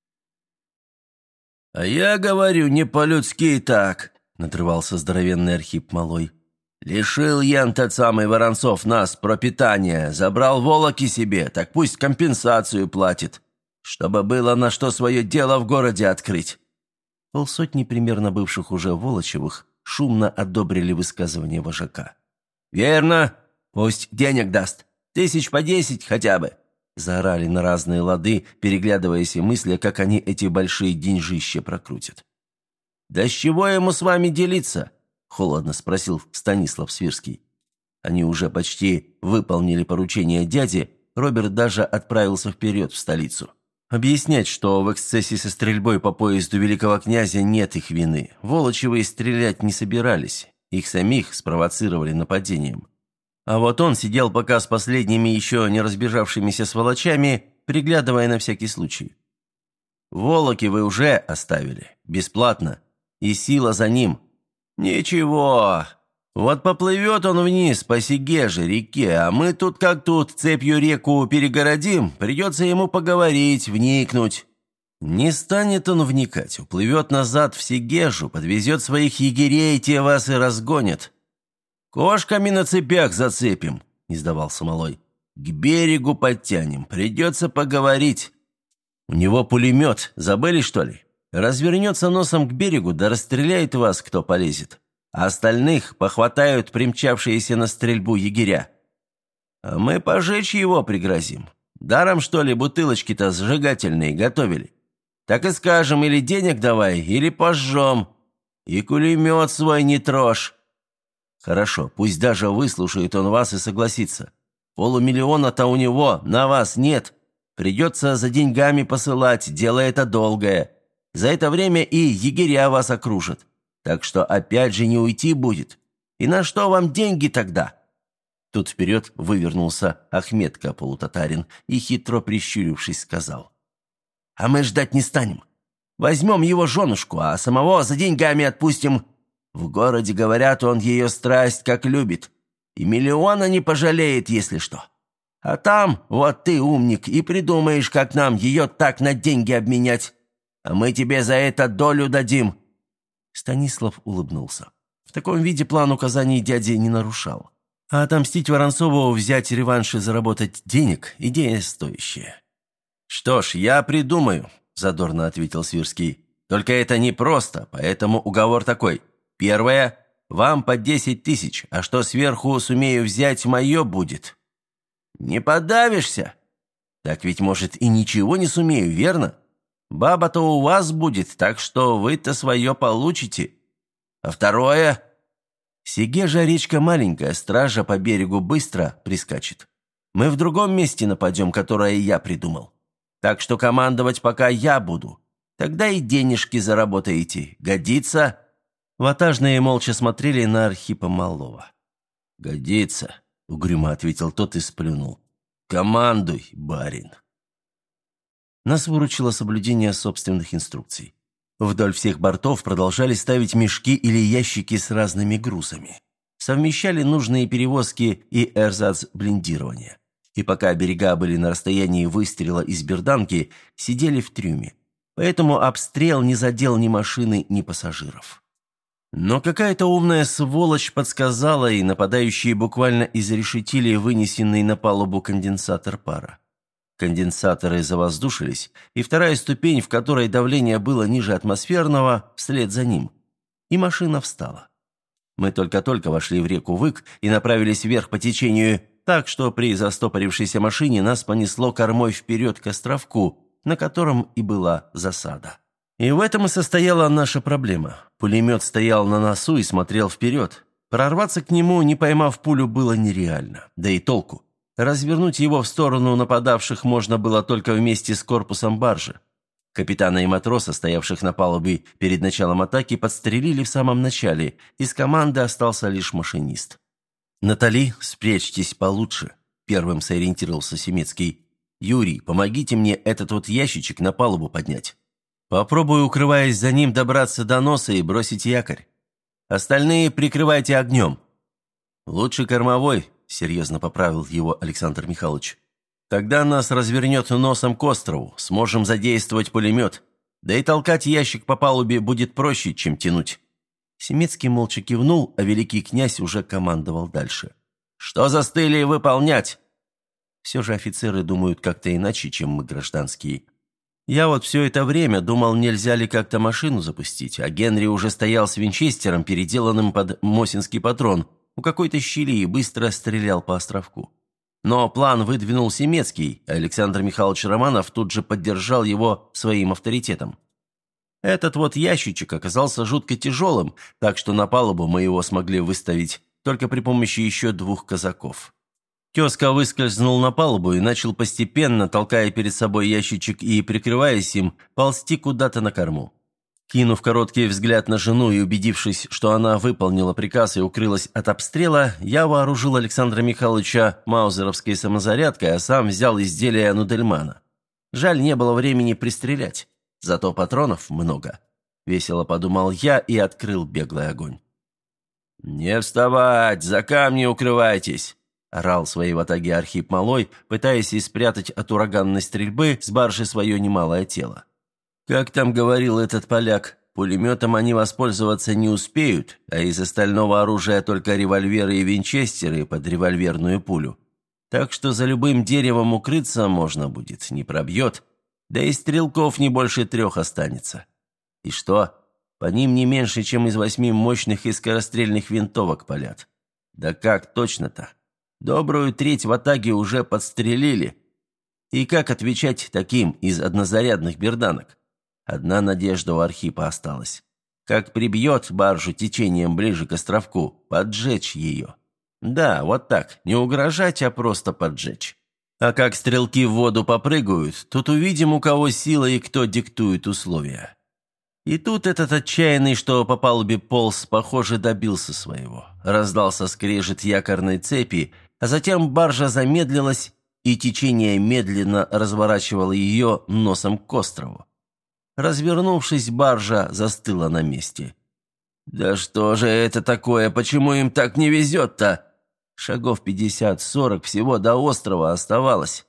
«А я говорю, не по-людски так», — надрывался здоровенный Архип Малой. «Лишил Ян тот самый Воронцов нас пропитания, забрал волоки себе, так пусть компенсацию платит, чтобы было на что свое дело в городе открыть». Полсотни примерно бывших уже Волочевых шумно одобрили высказывание вожака. «Верно. Пусть денег даст. Тысяч по десять хотя бы». Заорали на разные лады, переглядываясь и мысля, как они эти большие деньжища прокрутят. «Да с чего ему с вами делиться?» – холодно спросил Станислав Свирский. Они уже почти выполнили поручение дяди, Роберт даже отправился вперед в столицу. Объяснять, что в эксцессе со стрельбой по поезду великого князя нет их вины. Волочевые стрелять не собирались, их самих спровоцировали нападением. А вот он сидел пока с последними еще не разбежавшимися сволочами, приглядывая на всякий случай. «Волоки вы уже оставили, бесплатно, и сила за ним». «Ничего, вот поплывет он вниз по Сегеже реке, а мы тут как тут цепью реку перегородим, придется ему поговорить, вникнуть». «Не станет он вникать, уплывет назад в Сегежу, подвезет своих егерей, те вас и разгонят». «Кошками на цепях зацепим», — не сдавался Малой. «К берегу подтянем, придется поговорить». «У него пулемет, забыли, что ли? Развернется носом к берегу, да расстреляет вас, кто полезет. А остальных похватают примчавшиеся на стрельбу егеря. А мы пожечь его пригрозим. Даром, что ли, бутылочки-то зажигательные готовили? Так и скажем, или денег давай, или пожжем. И кулемет свой не трожь». «Хорошо, пусть даже выслушает он вас и согласится. Полумиллиона-то у него, на вас нет. Придется за деньгами посылать, дело это долгое. За это время и егеря вас окружат. Так что опять же не уйти будет. И на что вам деньги тогда?» Тут вперед вывернулся Ахметка полутатарин и, хитро прищурившись, сказал: «А мы ждать не станем. Возьмем его женушку, а самого за деньгами отпустим. В городе, говорят, он ее страсть как любит. И миллиона не пожалеет, если что. А там, вот ты, умник, и придумаешь, как нам ее так на деньги обменять. А мы тебе за это долю дадим». Станислав улыбнулся. В таком виде план указаний дяди не нарушал. А отомстить Воронцову, взять реванш и заработать денег – идея стоящая. «Что ж, я придумаю», – задорно ответил Свирский. «Только это непросто, поэтому уговор такой. Первое – вам по десять тысяч, а что сверху сумею взять, мое будет». «Не подавишься?» «Так ведь, может, и ничего не сумею, верно? Баба-то у вас будет, так что вы-то свое получите. А второе?» «Сегежа речка маленькая, стража по берегу быстро прискачет. Мы в другом месте нападем, которое я придумал. Так что командовать пока я буду. Тогда и денежки заработаете. Годится?» Ватажные молча смотрели на Архипа Малова. «Годится», — угрюмо ответил тот и сплюнул. «Командуй, барин». Нас выручило соблюдение собственных инструкций. Вдоль всех бортов продолжали ставить мешки или ящики с разными грузами. Совмещали нужные перевозки и эрзац-блиндирование. И пока берега были на расстоянии выстрела из берданки, сидели в трюме. Поэтому обстрел не задел ни машины, ни пассажиров. Но какая-то умная сволочь подсказала, и нападающие буквально изрешетили вынесенный на палубу конденсатор пара. Конденсаторы завоздушились, и вторая ступень, в которой давление было ниже атмосферного, вслед за ним. И машина встала. Мы только-только вошли в реку Вык и направились вверх по течению, так что при застопорившейся машине нас понесло кормой вперед к островку, на котором и была засада. И в этом и состояла наша проблема. Пулемет стоял на носу и смотрел вперед. Прорваться к нему, не поймав пулю, было нереально. Да и толку. Развернуть его в сторону нападавших можно было только вместе с корпусом баржи. Капитана и матроса, стоявших на палубе перед началом атаки, подстрелили в самом начале. Из команды остался лишь машинист. «Натали, спрячьтесь получше», – первым сориентировался Семецкий. «Юрий, помогите мне этот вот ящичек на палубу поднять. Попробую, укрываясь за ним, добраться до носа и бросить якорь. Остальные прикрывайте огнем». «Лучше кормовой», – серьезно поправил его Александр Михайлович. «Тогда нас развернет носом к острову, сможем задействовать пулемет. Да и толкать ящик по палубе будет проще, чем тянуть». Семецкий молча кивнул, а великий князь уже командовал дальше. «Что застыли выполнять?» Все же офицеры думают как-то иначе, чем мы, гражданские. Я вот все это время думал, нельзя ли как-то машину запустить, а Генри уже стоял с винчестером, переделанным под мосинский патрон, у какой-то щели и быстро стрелял по островку. Но план выдвинул Семецкий, а Александр Михайлович Романов тут же поддержал его своим авторитетом. Этот вот ящичек оказался жутко тяжелым, так что на палубу мы его смогли выставить только при помощи еще двух казаков. Тезка выскользнул на палубу и начал постепенно, толкая перед собой ящичек и прикрываясь им, ползти куда-то на корму. Кинув короткий взгляд на жену и убедившись, что она выполнила приказ и укрылась от обстрела, я вооружил Александра Михайловича маузеровской самозарядкой, а сам взял изделие Нудельмана. Жаль, не было времени пристрелять. Зато патронов много. Весело подумал я и открыл беглый огонь. «Не вставать! За камни укрывайтесь!» – орал своей ватаге Архип Малой, пытаясь спрятать от ураганной стрельбы с баржи свое немалое тело. Как там говорил этот поляк, пулеметом они воспользоваться не успеют, а из остального оружия только револьверы и винчестеры под револьверную пулю. Так что за любым деревом укрыться можно будет, не пробьет. Да и стрелков не больше трех останется. И что? По ним не меньше, чем из восьми мощных и скорострельных винтовок палят. Да как точно-то? Добрую треть в атаге уже подстрелили. И как отвечать таким из однозарядных берданок? Одна надежда у Архипа осталась. Как прибьет баржу течением ближе к островку, поджечь ее. Да, вот так, не угрожать, а просто поджечь. А как стрелки в воду попрыгают, тут увидим, у кого сила и кто диктует условия. И тут этот отчаянный, что по палубе полз, похоже, добился своего. Раздался скрежет якорной цепи, а затем баржа замедлилась, и течение медленно разворачивало ее носом к острову. Развернувшись, баржа застыла на месте. «Да что же это такое? Почему им так не везет-то?» Шагов пятьдесят-сорок всего до острова оставалось.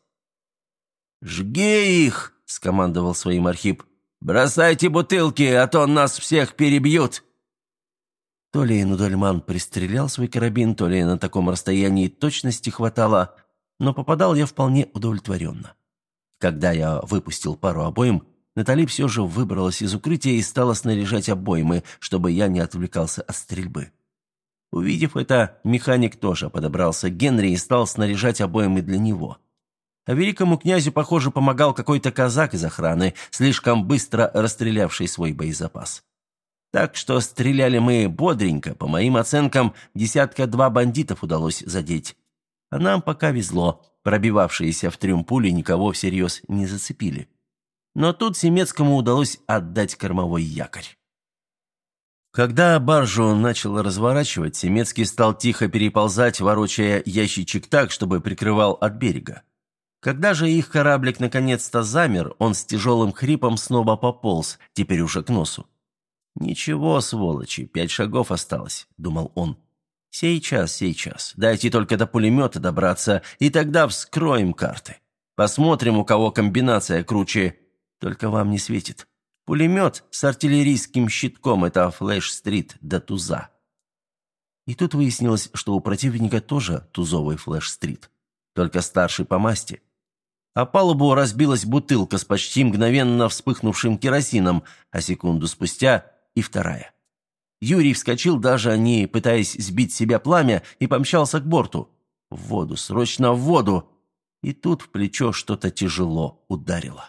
«Жги их!» – скомандовал своим Архип. «Бросайте бутылки, а то нас всех перебьют!» То ли Нудельман пристрелял свой карабин, то ли на таком расстоянии точности хватало, но попадал я вполне удовлетворенно. Когда я выпустил пару обоим, Натали все же выбралась из укрытия и стала снаряжать обоймы, чтобы я не отвлекался от стрельбы. Увидев это, механик тоже подобрался к Генри и стал снаряжать обоймы для него. А великому князю, похоже, помогал какой-то казак из охраны, слишком быстро расстрелявший свой боезапас. Так что стреляли мы бодренько, по моим оценкам, десятка-два бандитов удалось задеть. А нам пока везло, пробивавшиеся в трюм пули никого всерьез не зацепили. Но тут Семецкому удалось отдать кормовой якорь. Когда баржу начал разворачивать, Семецкий стал тихо переползать, ворочая ящичек так, чтобы прикрывал от берега. Когда же их кораблик наконец-то замер, он с тяжелым хрипом снова пополз, теперь уже к носу. «Ничего, сволочи, пять шагов осталось», — думал он. «Сейчас, сейчас, дайте только до пулемета добраться, и тогда вскроем карты. Посмотрим, у кого комбинация круче, только вам не светит. Пулемет с артиллерийским щитком – это Флэш-стрит до Туза. И тут выяснилось, что у противника тоже тузовый Флэш-стрит, только старший по масти. А палубу разбилась бутылка с почти мгновенно вспыхнувшим керосином, а секунду спустя и вторая. Юрий вскочил, даже не пытаясь сбить с себя пламя, и помчался к борту. В воду, срочно в воду! И тут в плечо что-то тяжело ударило.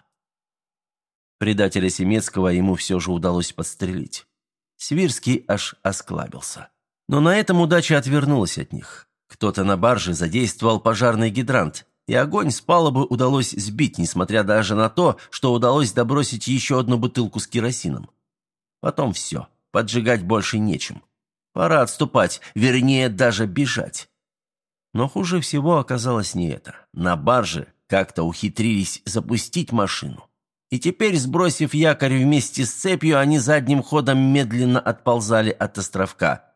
Предателя Семецкого ему все же удалось подстрелить. Свирский аж осклабился. Но на этом удача отвернулась от них. Кто-то на барже задействовал пожарный гидрант, и огонь с палубы удалось сбить, несмотря даже на то, что удалось добросить еще одну бутылку с керосином. Потом все, поджигать больше нечем. Пора отступать, вернее, даже бежать. Но хуже всего оказалось не это. На барже как-то ухитрились запустить машину. И теперь, сбросив якорь вместе с цепью, они задним ходом медленно отползали от островка.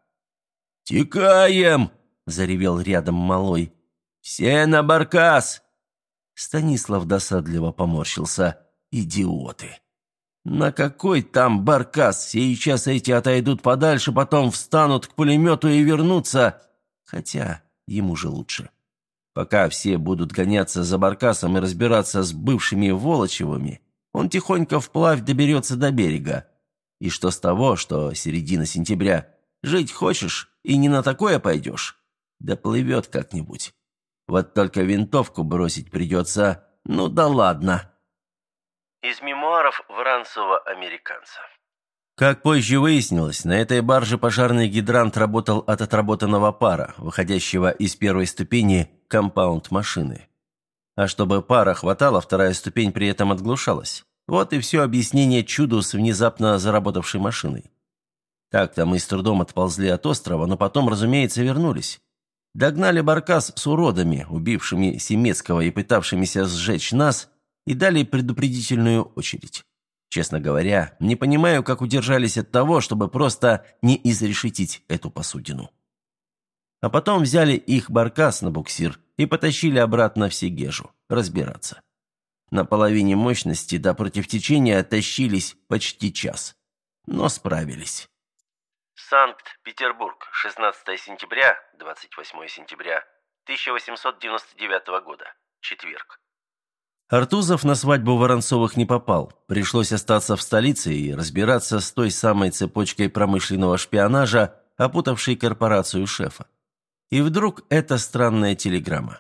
«Текаем!» – заревел рядом малой. «Все на баркас!» Станислав досадливо поморщился. «Идиоты! На какой там баркас? Сейчас эти отойдут подальше, потом встанут к пулемету и вернутся. Хотя ему же лучше. Пока все будут гоняться за баркасом и разбираться с бывшими Волочевыми, он тихонько вплавь доберется до берега. И что с того, что середина сентября? Жить хочешь и не на такое пойдешь? Доплывет как-нибудь. Вот только винтовку бросить придется. Ну да ладно». Из мемуаров Воронцова-американца. Как позже выяснилось, на этой барже пожарный гидрант работал от отработанного пара, выходящего из первой ступени компаунд-машины. А чтобы пара хватало, вторая ступень при этом отглушалась. Вот и все объяснение чуду с внезапно заработавшей машиной. Так-то мы с трудом отползли от острова, но потом, разумеется, вернулись. Догнали баркас с уродами, убившими Семецкого и пытавшимися сжечь нас, и дали предупредительную очередь. Честно говоря, не понимаю, как удержались от того, чтобы просто не изрешетить эту посудину. А потом взяли их баркас на буксир и потащили обратно в Сегежу разбираться. На половине мощности до против течения тащились почти час, но справились. Санкт-Петербург, шестнадцатое сентября, двадцать восьмое сентября тысяча восемьсот девяносто девятого года, четверг. Артузов на свадьбу Воронцовых не попал. Пришлось остаться в столице и разбираться с той самой цепочкой промышленного шпионажа, опутавшей корпорацию шефа. И вдруг эта странная телеграмма.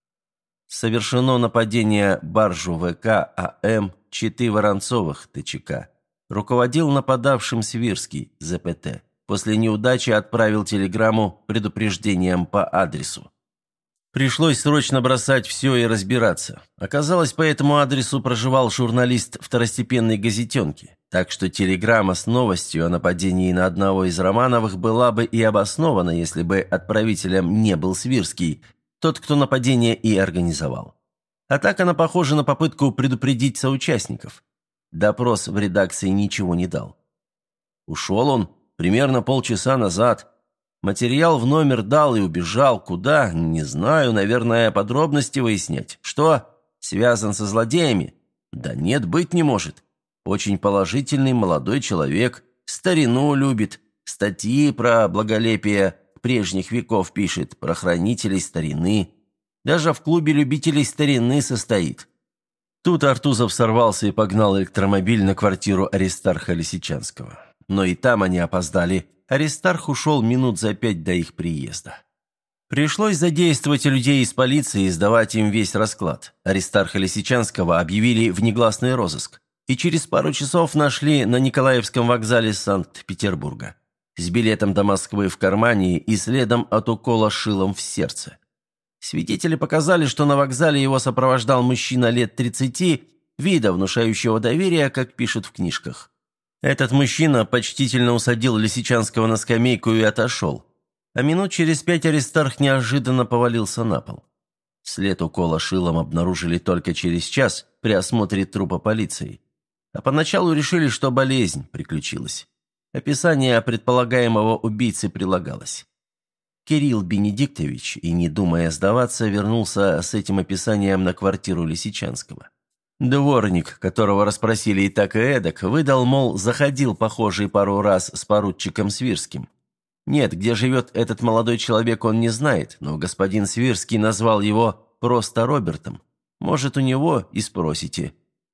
Совершено нападение баржу ВК АМ Читы Воронцовых, ТЧК. Руководил нападавшим Свирский, ЗПТ. После неудачи отправил телеграмму предупреждением по адресу. Пришлось срочно бросать все и разбираться. Оказалось, по этому адресу проживал журналист второстепенной газетенки, так что телеграмма с новостью о нападении на одного из Романовых была бы и обоснована, если бы отправителем не был Свирский, тот, кто нападение и организовал. А так она похожа на попытку предупредить соучастников. Допрос в редакции ничего не дал. Ушел он примерно полчаса назад. Материал в номер дал и убежал. Куда? Не знаю. Наверное, подробности выяснять. Что? Связан со злодеями? Да нет, быть не может. Очень положительный молодой человек. Старину любит. Статьи про благолепие прежних веков пишет. Про хранителей старины. Даже в клубе любителей старины состоит. Тут Артузов сорвался и погнал электромобиль на квартиру Аристарха Лисичанского. Но и там они опоздали. Аристарх ушел минут за пять до их приезда. Пришлось задействовать людей из полиции и сдавать им весь расклад. Аристарха Лисичанского объявили в негласный розыск. И через пару часов нашли на Николаевском вокзале Санкт-Петербурга. С билетом до Москвы в кармане и следом от укола шилом в сердце. Свидетели показали, что на вокзале его сопровождал мужчина лет тридцати, вида внушающего доверия, как пишут в книжках. Этот мужчина почтительно усадил Лисичанского на скамейку и отошел. А минут через пять Аристарх неожиданно повалился на пол. След укола шилом обнаружили только через час при осмотре трупа полиции. А поначалу решили, что болезнь приключилась. Описание предполагаемого убийцы прилагалось. Кирилл Бенедиктович, и не думая сдаваться, вернулся с этим описанием на квартиру Лисичанского. Дворник, которого расспросили и так и эдак, выдал, мол, заходил похожий пару раз с поручиком Свирским. Нет, где живет этот молодой человек, он не знает, но господин Свирский назвал его просто Робертом. Может, у него и спросите.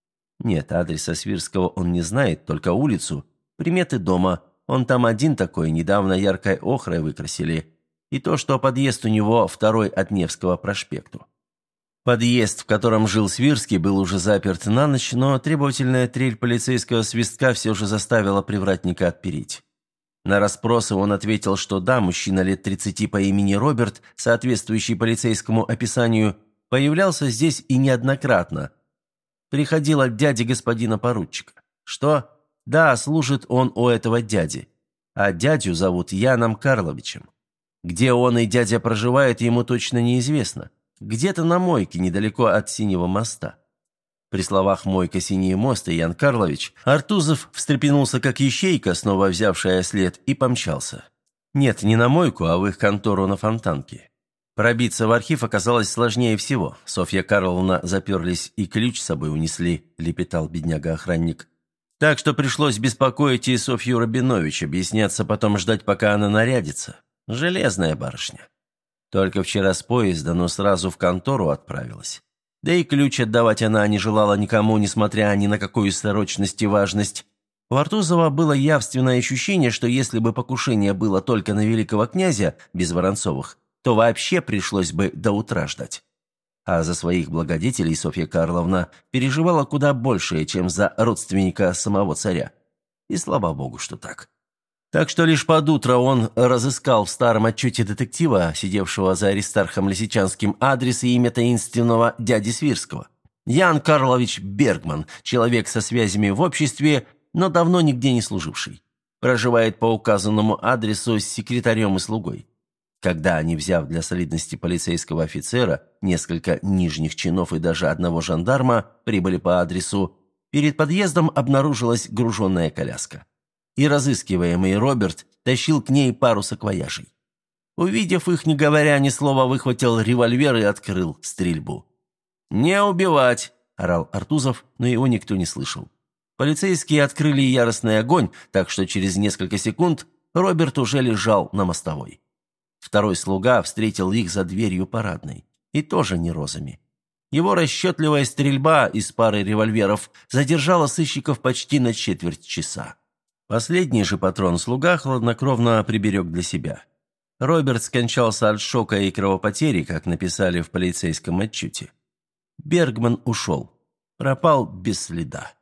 Нет, адреса Свирского он не знает, только улицу, приметы дома. Он там один такой, недавно яркой охрой выкрасили. И то, что подъезд у него второй от Невского проспекту. Подъезд, в котором жил Свирский, был уже заперт на ночь, но требовательная трель полицейского свистка все же заставила привратника отпереть. На расспросы он ответил, что да, мужчина лет тридцати по имени Роберт, соответствующий полицейскому описанию, появлялся здесь и неоднократно. Приходил от дяди господина поручика. Что? Да, служит он у этого дяди. А дядю зовут Яном Карловичем. Где он и дядя проживает, ему точно неизвестно. Где-то на мойке, недалеко от Синего моста. При словах «мойка, Синий мост» и Ян Карлович, Артузов встрепенулся как ищейка, снова взявшая след, и помчался. Нет, не на мойку, а в их контору на Фонтанке. Пробиться в архив оказалось сложнее всего. Софья Карловна заперлись и ключ с собой унесли, лепетал бедняга-охранник. Так что пришлось беспокоить и Софью Рабинович, объясняться, потом ждать, пока она нарядится. Железная барышня. Только вчера с поезда, но сразу в контору отправилась. Да и ключ отдавать она не желала никому, несмотря ни на какую срочность и важность. У Артузова было явственное ощущение, что если бы покушение было только на великого князя, без Воронцовых, то вообще пришлось бы до утра ждать. А за своих благодетелей Софья Карловна переживала куда больше, чем за родственника самого царя. И слава богу, что так. Так что лишь под утро он разыскал в старом отчете детектива, сидевшего за Аристархом Лисичанским, адрес и имя таинственного дяди Свирского. Ян Карлович Бергман, человек со связями в обществе, но давно нигде не служивший. Проживает по указанному адресу с секретарем и слугой. Когда они, взяв для солидности полицейского офицера, несколько нижних чинов и даже одного жандарма, прибыли по адресу, перед подъездом обнаружилась груженная коляска. И разыскиваемый Роберт тащил к ней пару саквояжей. Увидев их, не говоря ни слова, выхватил револьвер и открыл стрельбу. «Не убивать!» – орал Артузов, но его никто не слышал. Полицейские открыли яростный огонь, так что через несколько секунд Роберт уже лежал на мостовой. Второй слуга встретил их за дверью парадной. И тоже не розами. Его расчетливая стрельба из пары револьверов задержала сыщиков почти на четверть часа. Последний же патрон слуга хладнокровно приберег для себя. Роберт скончался от шока и кровопотери, как написали в полицейском отчете. Бергман ушел. Пропал без следа.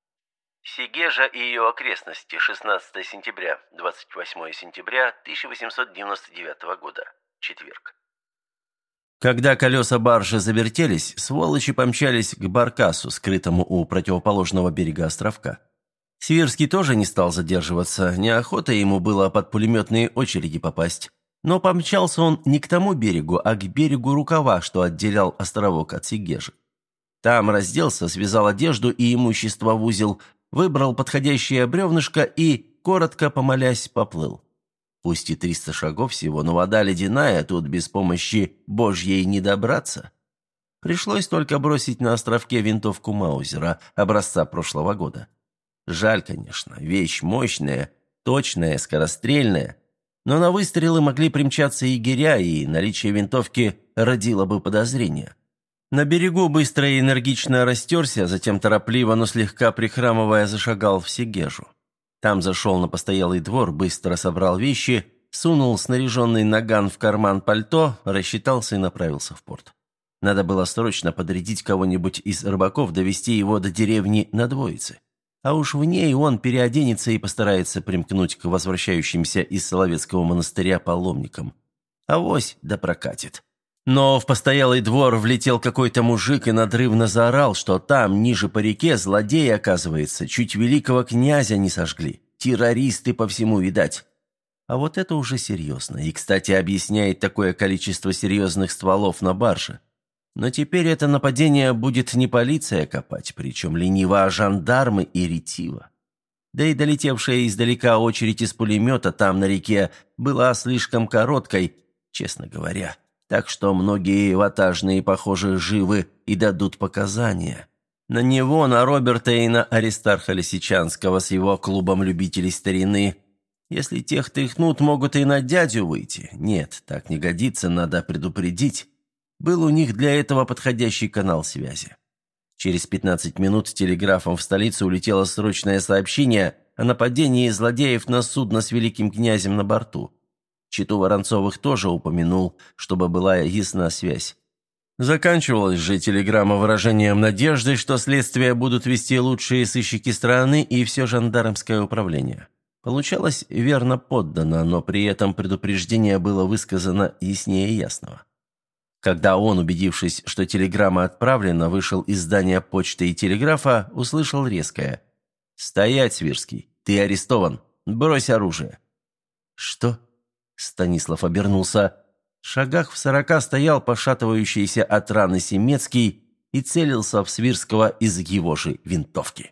Сегежа и ее окрестности, шестнадцатое сентября, двадцать восьмое сентября тысяча восемьсот девяносто девятого года, четверг. Когда колеса баржи завертелись, сволочи помчались к баркасу, скрытому у противоположного берега островка. Свирский тоже не стал задерживаться, неохота ему было под пулеметные очереди попасть. Но помчался он не к тому берегу, а к берегу рукава, что отделял островок от Сегежи. Там разделся, связал одежду и имущество в узел, выбрал подходящее бревнышко и, коротко помолясь, поплыл. Пусть и триста шагов всего, но вода ледяная, тут без помощи Божьей не добраться. Пришлось только бросить на островке винтовку Маузера, образца прошлого года. Жаль, конечно, вещь мощная, точная, скорострельная, но на выстрелы могли примчаться егеря, и наличие винтовки родило бы подозрения. На берегу быстро и энергично растерся, затем торопливо, но слегка прихрамывая, зашагал в Сегежу. Там зашел на постоялый двор, быстро собрал вещи, сунул снаряженный наган в карман пальто, рассчитался и направился в порт. Надо было срочно подрядить кого-нибудь из рыбаков довести его до деревни на Двоице. А уж в ней он переоденется и постарается примкнуть к возвращающимся из Соловецкого монастыря паломникам. Авось да прокатит. Но в постоялый двор влетел какой-то мужик и надрывно заорал, что там, ниже по реке, злодеи, оказывается, чуть великого князя не сожгли. Террористы по всему видать. А вот это уже серьезно. И, кстати, объясняет такое количество серьезных стволов на барже. Но теперь это нападение будет не полиция копать, причем лениво, а жандармы и ретиво. Да и долетевшая издалека очередь из пулемета там на реке была слишком короткой, честно говоря. Так что многие ватажные, похоже, живы и дадут показания. На него, на Роберта и на Аристарха Лисичанского с его клубом любителей старины. Если тех тряхнут, могут и на дядю выйти. Нет, так не годится, надо предупредить. Был у них для этого подходящий канал связи. Через пятнадцать минут телеграфом в столицу улетело срочное сообщение о нападении злодеев на судно с великим князем на борту. Читу Воронцовых тоже упомянул, чтобы была ясна связь. Заканчивалась же телеграмма выражением надежды, что следствие будут вести лучшие сыщики страны и все жандармское управление. Получалось верно поддано, но при этом предупреждение было высказано яснее ясного. Когда он, убедившись, что телеграмма отправлена, вышел из здания почты и телеграфа, услышал резкое: «Стоять, Свирский! Ты арестован! Брось оружие!» «Что?» – Станислав обернулся. В шагах в сорока стоял пошатывающийся от раны Семецкий и целился в Свирского из его же винтовки.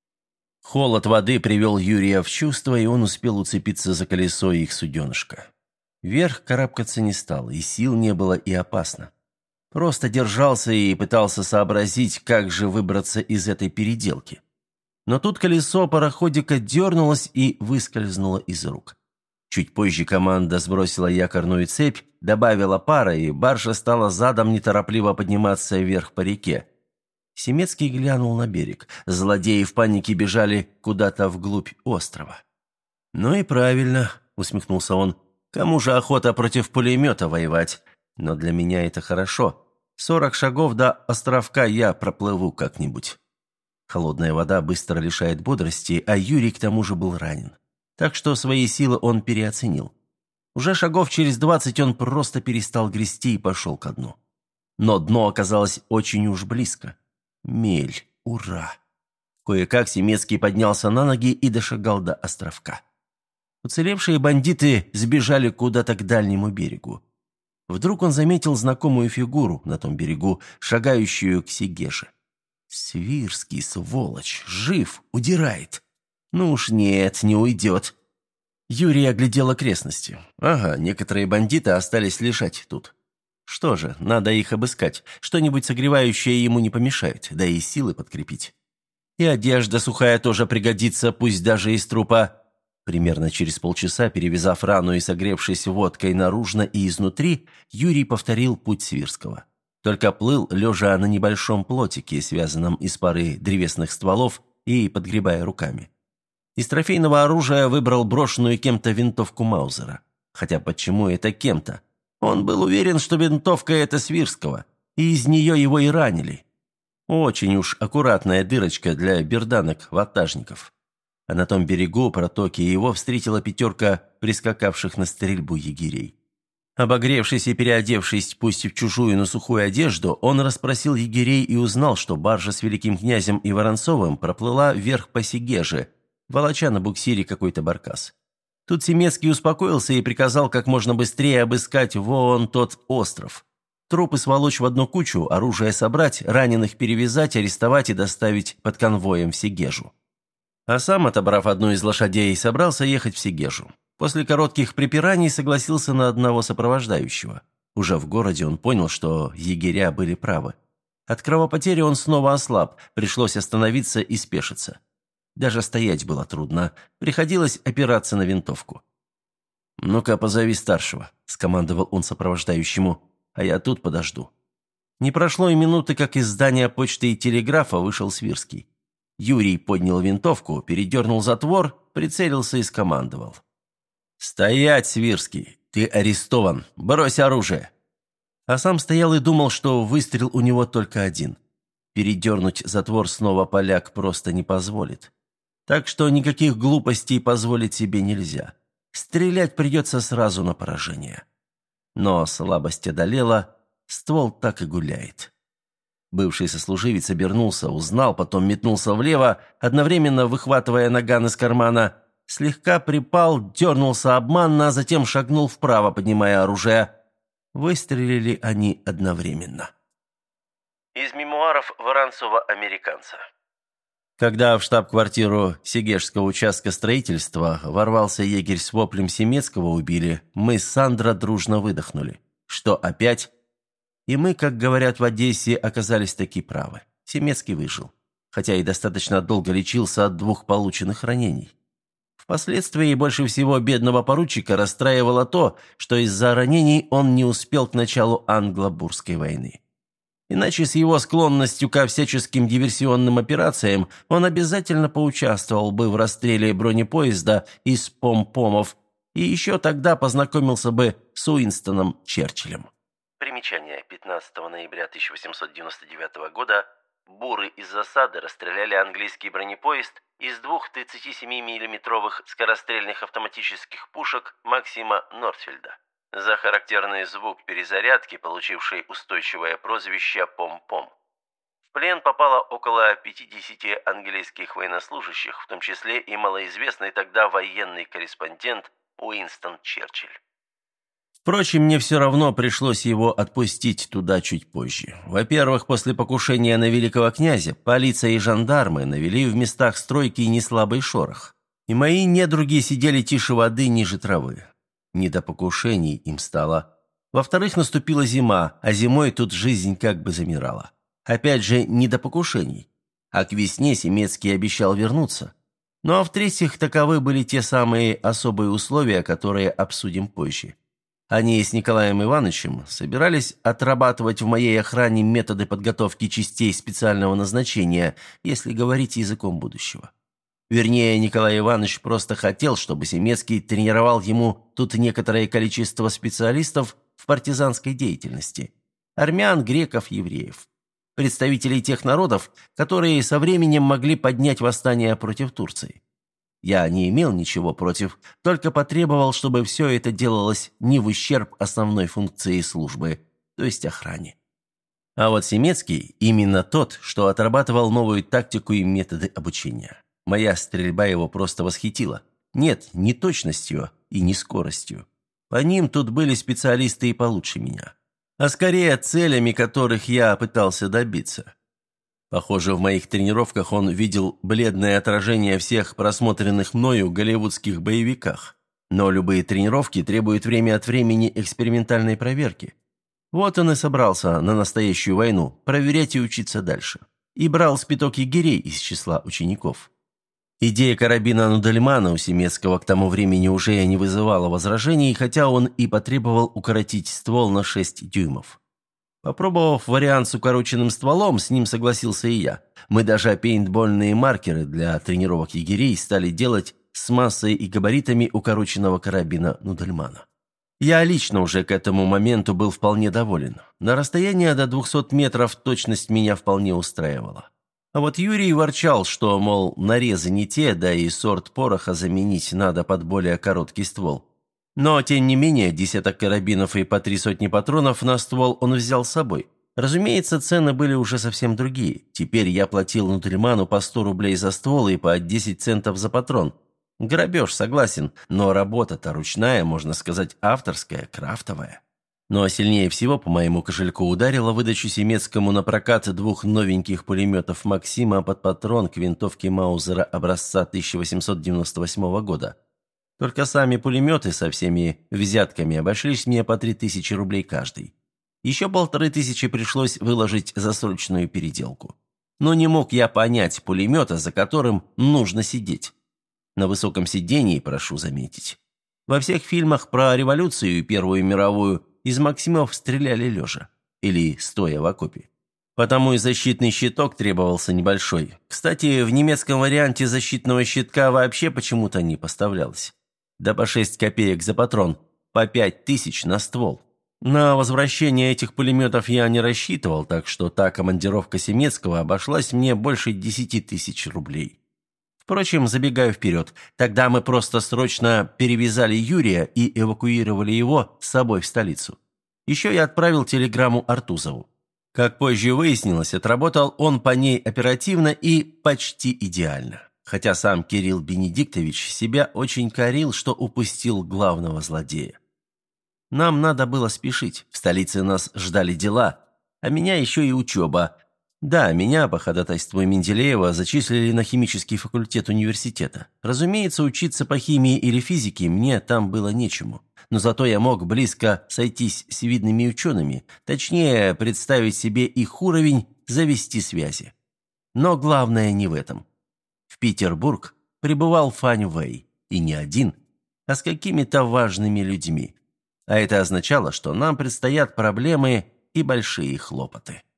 Холод воды привел Юрия в чувство, и он успел уцепиться за колесо их суденышка. Вверх карабкаться не стал, и сил не было, и опасно. Просто держался и пытался сообразить, как же выбраться из этой переделки. Но тут колесо пароходика дернулось и выскользнуло из рук. Чуть позже команда сбросила якорную цепь, добавила пара, и баржа стала задом неторопливо подниматься вверх по реке. Семецкий глянул на берег. Злодеи в панике бежали куда-то вглубь острова. «Ну и правильно», — усмехнулся он. «Кому же охота против пулемета воевать? Но для меня это хорошо. Сорок шагов до островка я проплыву как-нибудь». Холодная вода быстро лишает бодрости, а Юрий к тому же был ранен. Так что свои силы он переоценил. Уже шагов через двадцать он просто перестал грести и пошел ко дну. Но дно оказалось очень уж близко. Мель, ура! Кое-как Семецкий поднялся на ноги и дошагал до островка. Уцелевшие бандиты сбежали куда-то к дальнему берегу. Вдруг он заметил знакомую фигуру на том берегу, шагающую к Сегеже. Свирский, сволочь, жив, удирает. Ну уж нет, не уйдет. Юрий оглядел окрестности. Ага, некоторые бандиты остались лежать тут. Что же, надо их обыскать. Что-нибудь согревающее ему не помешает, да и силы подкрепить. И одежда сухая тоже пригодится, пусть даже из трупа. Примерно через полчаса, перевязав рану и согревшись водкой наружно и изнутри, Юрий повторил путь Свирского. Только плыл, лежа на небольшом плотике, связанном из пары древесных стволов, и подгребая руками. Из трофейного оружия выбрал брошенную кем-то винтовку Маузера. Хотя почему это кем-то? Он был уверен, что винтовка это Свирского, и из нее его и ранили. Очень уж аккуратная дырочка для берданок-ватажников. А на том берегу протоки его встретила пятерка прискакавших на стрельбу егерей. Обогревшись и переодевшись, пусть и в чужую, но сухую одежду, он расспросил егерей и узнал, что баржа с великим князем и Воронцовым проплыла вверх по Сегеже, волоча на буксире какой-то баркас. Тут Семецкий успокоился и приказал как можно быстрее обыскать вон тот остров. Трупы сволочь в одну кучу, оружие собрать, раненых перевязать, арестовать и доставить под конвоем в Сегежу. А сам, отобрав одну из лошадей, собрался ехать в Сегежу. После коротких припираний согласился на одного сопровождающего. Уже в городе он понял, что егеря были правы. От кровопотери он снова ослаб, пришлось остановиться и спешиться. Даже стоять было трудно, приходилось опираться на винтовку. «Ну-ка, позови старшего», — скомандовал он сопровождающему, — «а я тут подожду». Не прошло и минуты, как из здания почты и телеграфа вышел Свирский. Юрий поднял винтовку, передернул затвор, прицелился и скомандовал. «Стоять, Свирский! Ты арестован! Брось оружие!» А сам стоял и думал, что выстрел у него только один. Передернуть затвор снова поляк просто не позволит. Так что никаких глупостей позволить себе нельзя. Стрелять придется сразу на поражение. Но слабость одолела, ствол так и гуляет. Бывший сослуживец обернулся, узнал, потом метнулся влево, одновременно выхватывая наган из кармана, слегка припал, дернулся обманно, а затем шагнул вправо, поднимая оружие. Выстрелили они одновременно. Из мемуаров Воронцова-американца. Когда в штаб-квартиру Сегежского участка строительства ворвался егерь с воплем «Семецкого убили», мы с Сандро дружно выдохнули. Что опять? И мы, как говорят в Одессе, оказались таки правы. Семецкий выжил. хотя и достаточно долго лечился от двух полученных ранений. Впоследствии больше всего бедного поручика расстраивало то, что из-за ранений он не успел к началу Англо-Бурской войны. Иначе с его склонностью ко всяческим диверсионным операциям он обязательно поучаствовал бы в расстреле бронепоезда из пом-помов и еще тогда познакомился бы с Уинстоном Черчиллем. Примечание. пятнадцатого ноября тысяча восемьсот девяносто девятого года буры из засады расстреляли английский бронепоезд из двух тридцатисемимиллиметровых скорострельных автоматических пушек Максима Нортфельда за характерный звук перезарядки, получивший устойчивое прозвище «Пом-Пом». В плен попало около пятидесяти английских военнослужащих, в том числе и малоизвестный тогда военный корреспондент Уинстон Черчилль. Впрочем, мне все равно пришлось его отпустить туда чуть позже. Во-первых, после покушения на великого князя полиция и жандармы навели в местах стройки неслабый шорох. И мои недруги сидели тише воды ниже травы. Не до покушений им стало. Во-вторых, наступила зима, а зимой тут жизнь как бы замирала. Опять же, не до покушений. А к весне Семецкий обещал вернуться. Ну а в-третьих, таковы были те самые особые условия, которые обсудим позже. Они с Николаем Ивановичем собирались отрабатывать в моей охране методы подготовки частей специального назначения, если говорить языком будущего. Вернее, Николай Иванович просто хотел, чтобы Семецкий тренировал ему тут некоторое количество специалистов в партизанской деятельности – армян, греков, евреев. Представителей тех народов, которые со временем могли поднять восстание против Турции. Я не имел ничего против, только потребовал, чтобы все это делалось не в ущерб основной функции службы, то есть охране. А вот Семецкий именно тот, что отрабатывал новую тактику и методы обучения. Моя стрельба его просто восхитила. Нет, не точностью и не скоростью. По ним тут были специалисты и получше меня. А скорее целями, которых я пытался добиться. Похоже, в моих тренировках он видел бледное отражение всех просмотренных мною голливудских боевиках. Но любые тренировки требуют время от времени экспериментальной проверки. Вот он и собрался на настоящую войну проверять и учиться дальше. И брал спиток егерей из числа учеников. Идея карабина Нудельмана у Семецкого к тому времени уже не вызывала возражений, хотя он и потребовал укоротить ствол на шесть дюймов. Попробовав вариант с укороченным стволом, с ним согласился и я. Мы даже пейнтбольные маркеры для тренировок егерей стали делать с массой и габаритами укороченного карабина Нудельмана. Я лично уже к этому моменту был вполне доволен. На расстоянии до двухсот метров точность меня вполне устраивала. А вот Юрий ворчал, что, мол, нарезы не те, да и сорт пороха заменить надо под более короткий ствол. Но, тем не менее, десяток карабинов и по три сотни патронов на ствол он взял с собой. Разумеется, цены были уже совсем другие. Теперь я платил Нудельману по сто рублей за ствол и по десять центов за патрон. Грабеж, согласен, но работа-то ручная, можно сказать, авторская, крафтовая. Но сильнее всего по моему кошельку ударила выдачу Семецкому на прокат двух новеньких пулеметов «Максима» под патрон к винтовке Маузера образца тысяча восемьсот девяносто восьмого года. Только сами пулеметы со всеми взятками обошлись мне по три тысячи рублей каждый. Еще полторы тысячи пришлось выложить за срочную переделку. Но не мог я понять пулемета, за которым нужно сидеть. На высоком сидении, прошу заметить. Во всех фильмах про революцию и Первую мировую из «Максимов» стреляли лежа или стоя в окопе. Потому и защитный щиток требовался небольшой. Кстати, в немецком варианте защитного щитка вообще почему-то не поставлялось. Да по шесть копеек за патрон, по пять тысяч на ствол. На возвращение этих пулеметов я не рассчитывал, так что та командировка Семецкого обошлась мне больше десяти тысяч рублей. Впрочем, забегаю вперед, тогда мы просто срочно перевязали Юрия и эвакуировали его с собой в столицу. Еще я отправил телеграмму Артузову. Как позже выяснилось, отработал он по ней оперативно и почти идеально. Хотя сам Кирилл Бенедиктович себя очень корил, что упустил главного злодея. Нам надо было спешить, в столице нас ждали дела, а меня еще и учеба. Да, меня, по ходатайству Менделеева, зачислили на химический факультет университета. Разумеется, учиться по химии или физике мне там было нечему. Но зато я мог близко сойтись с видными учеными, точнее, представить себе их уровень, завести связи. Но главное не в этом. В Петербург прибывал Фань Вэй, и не один, а с какими-то важными людьми. А это означало, что нам предстоят проблемы и большие хлопоты.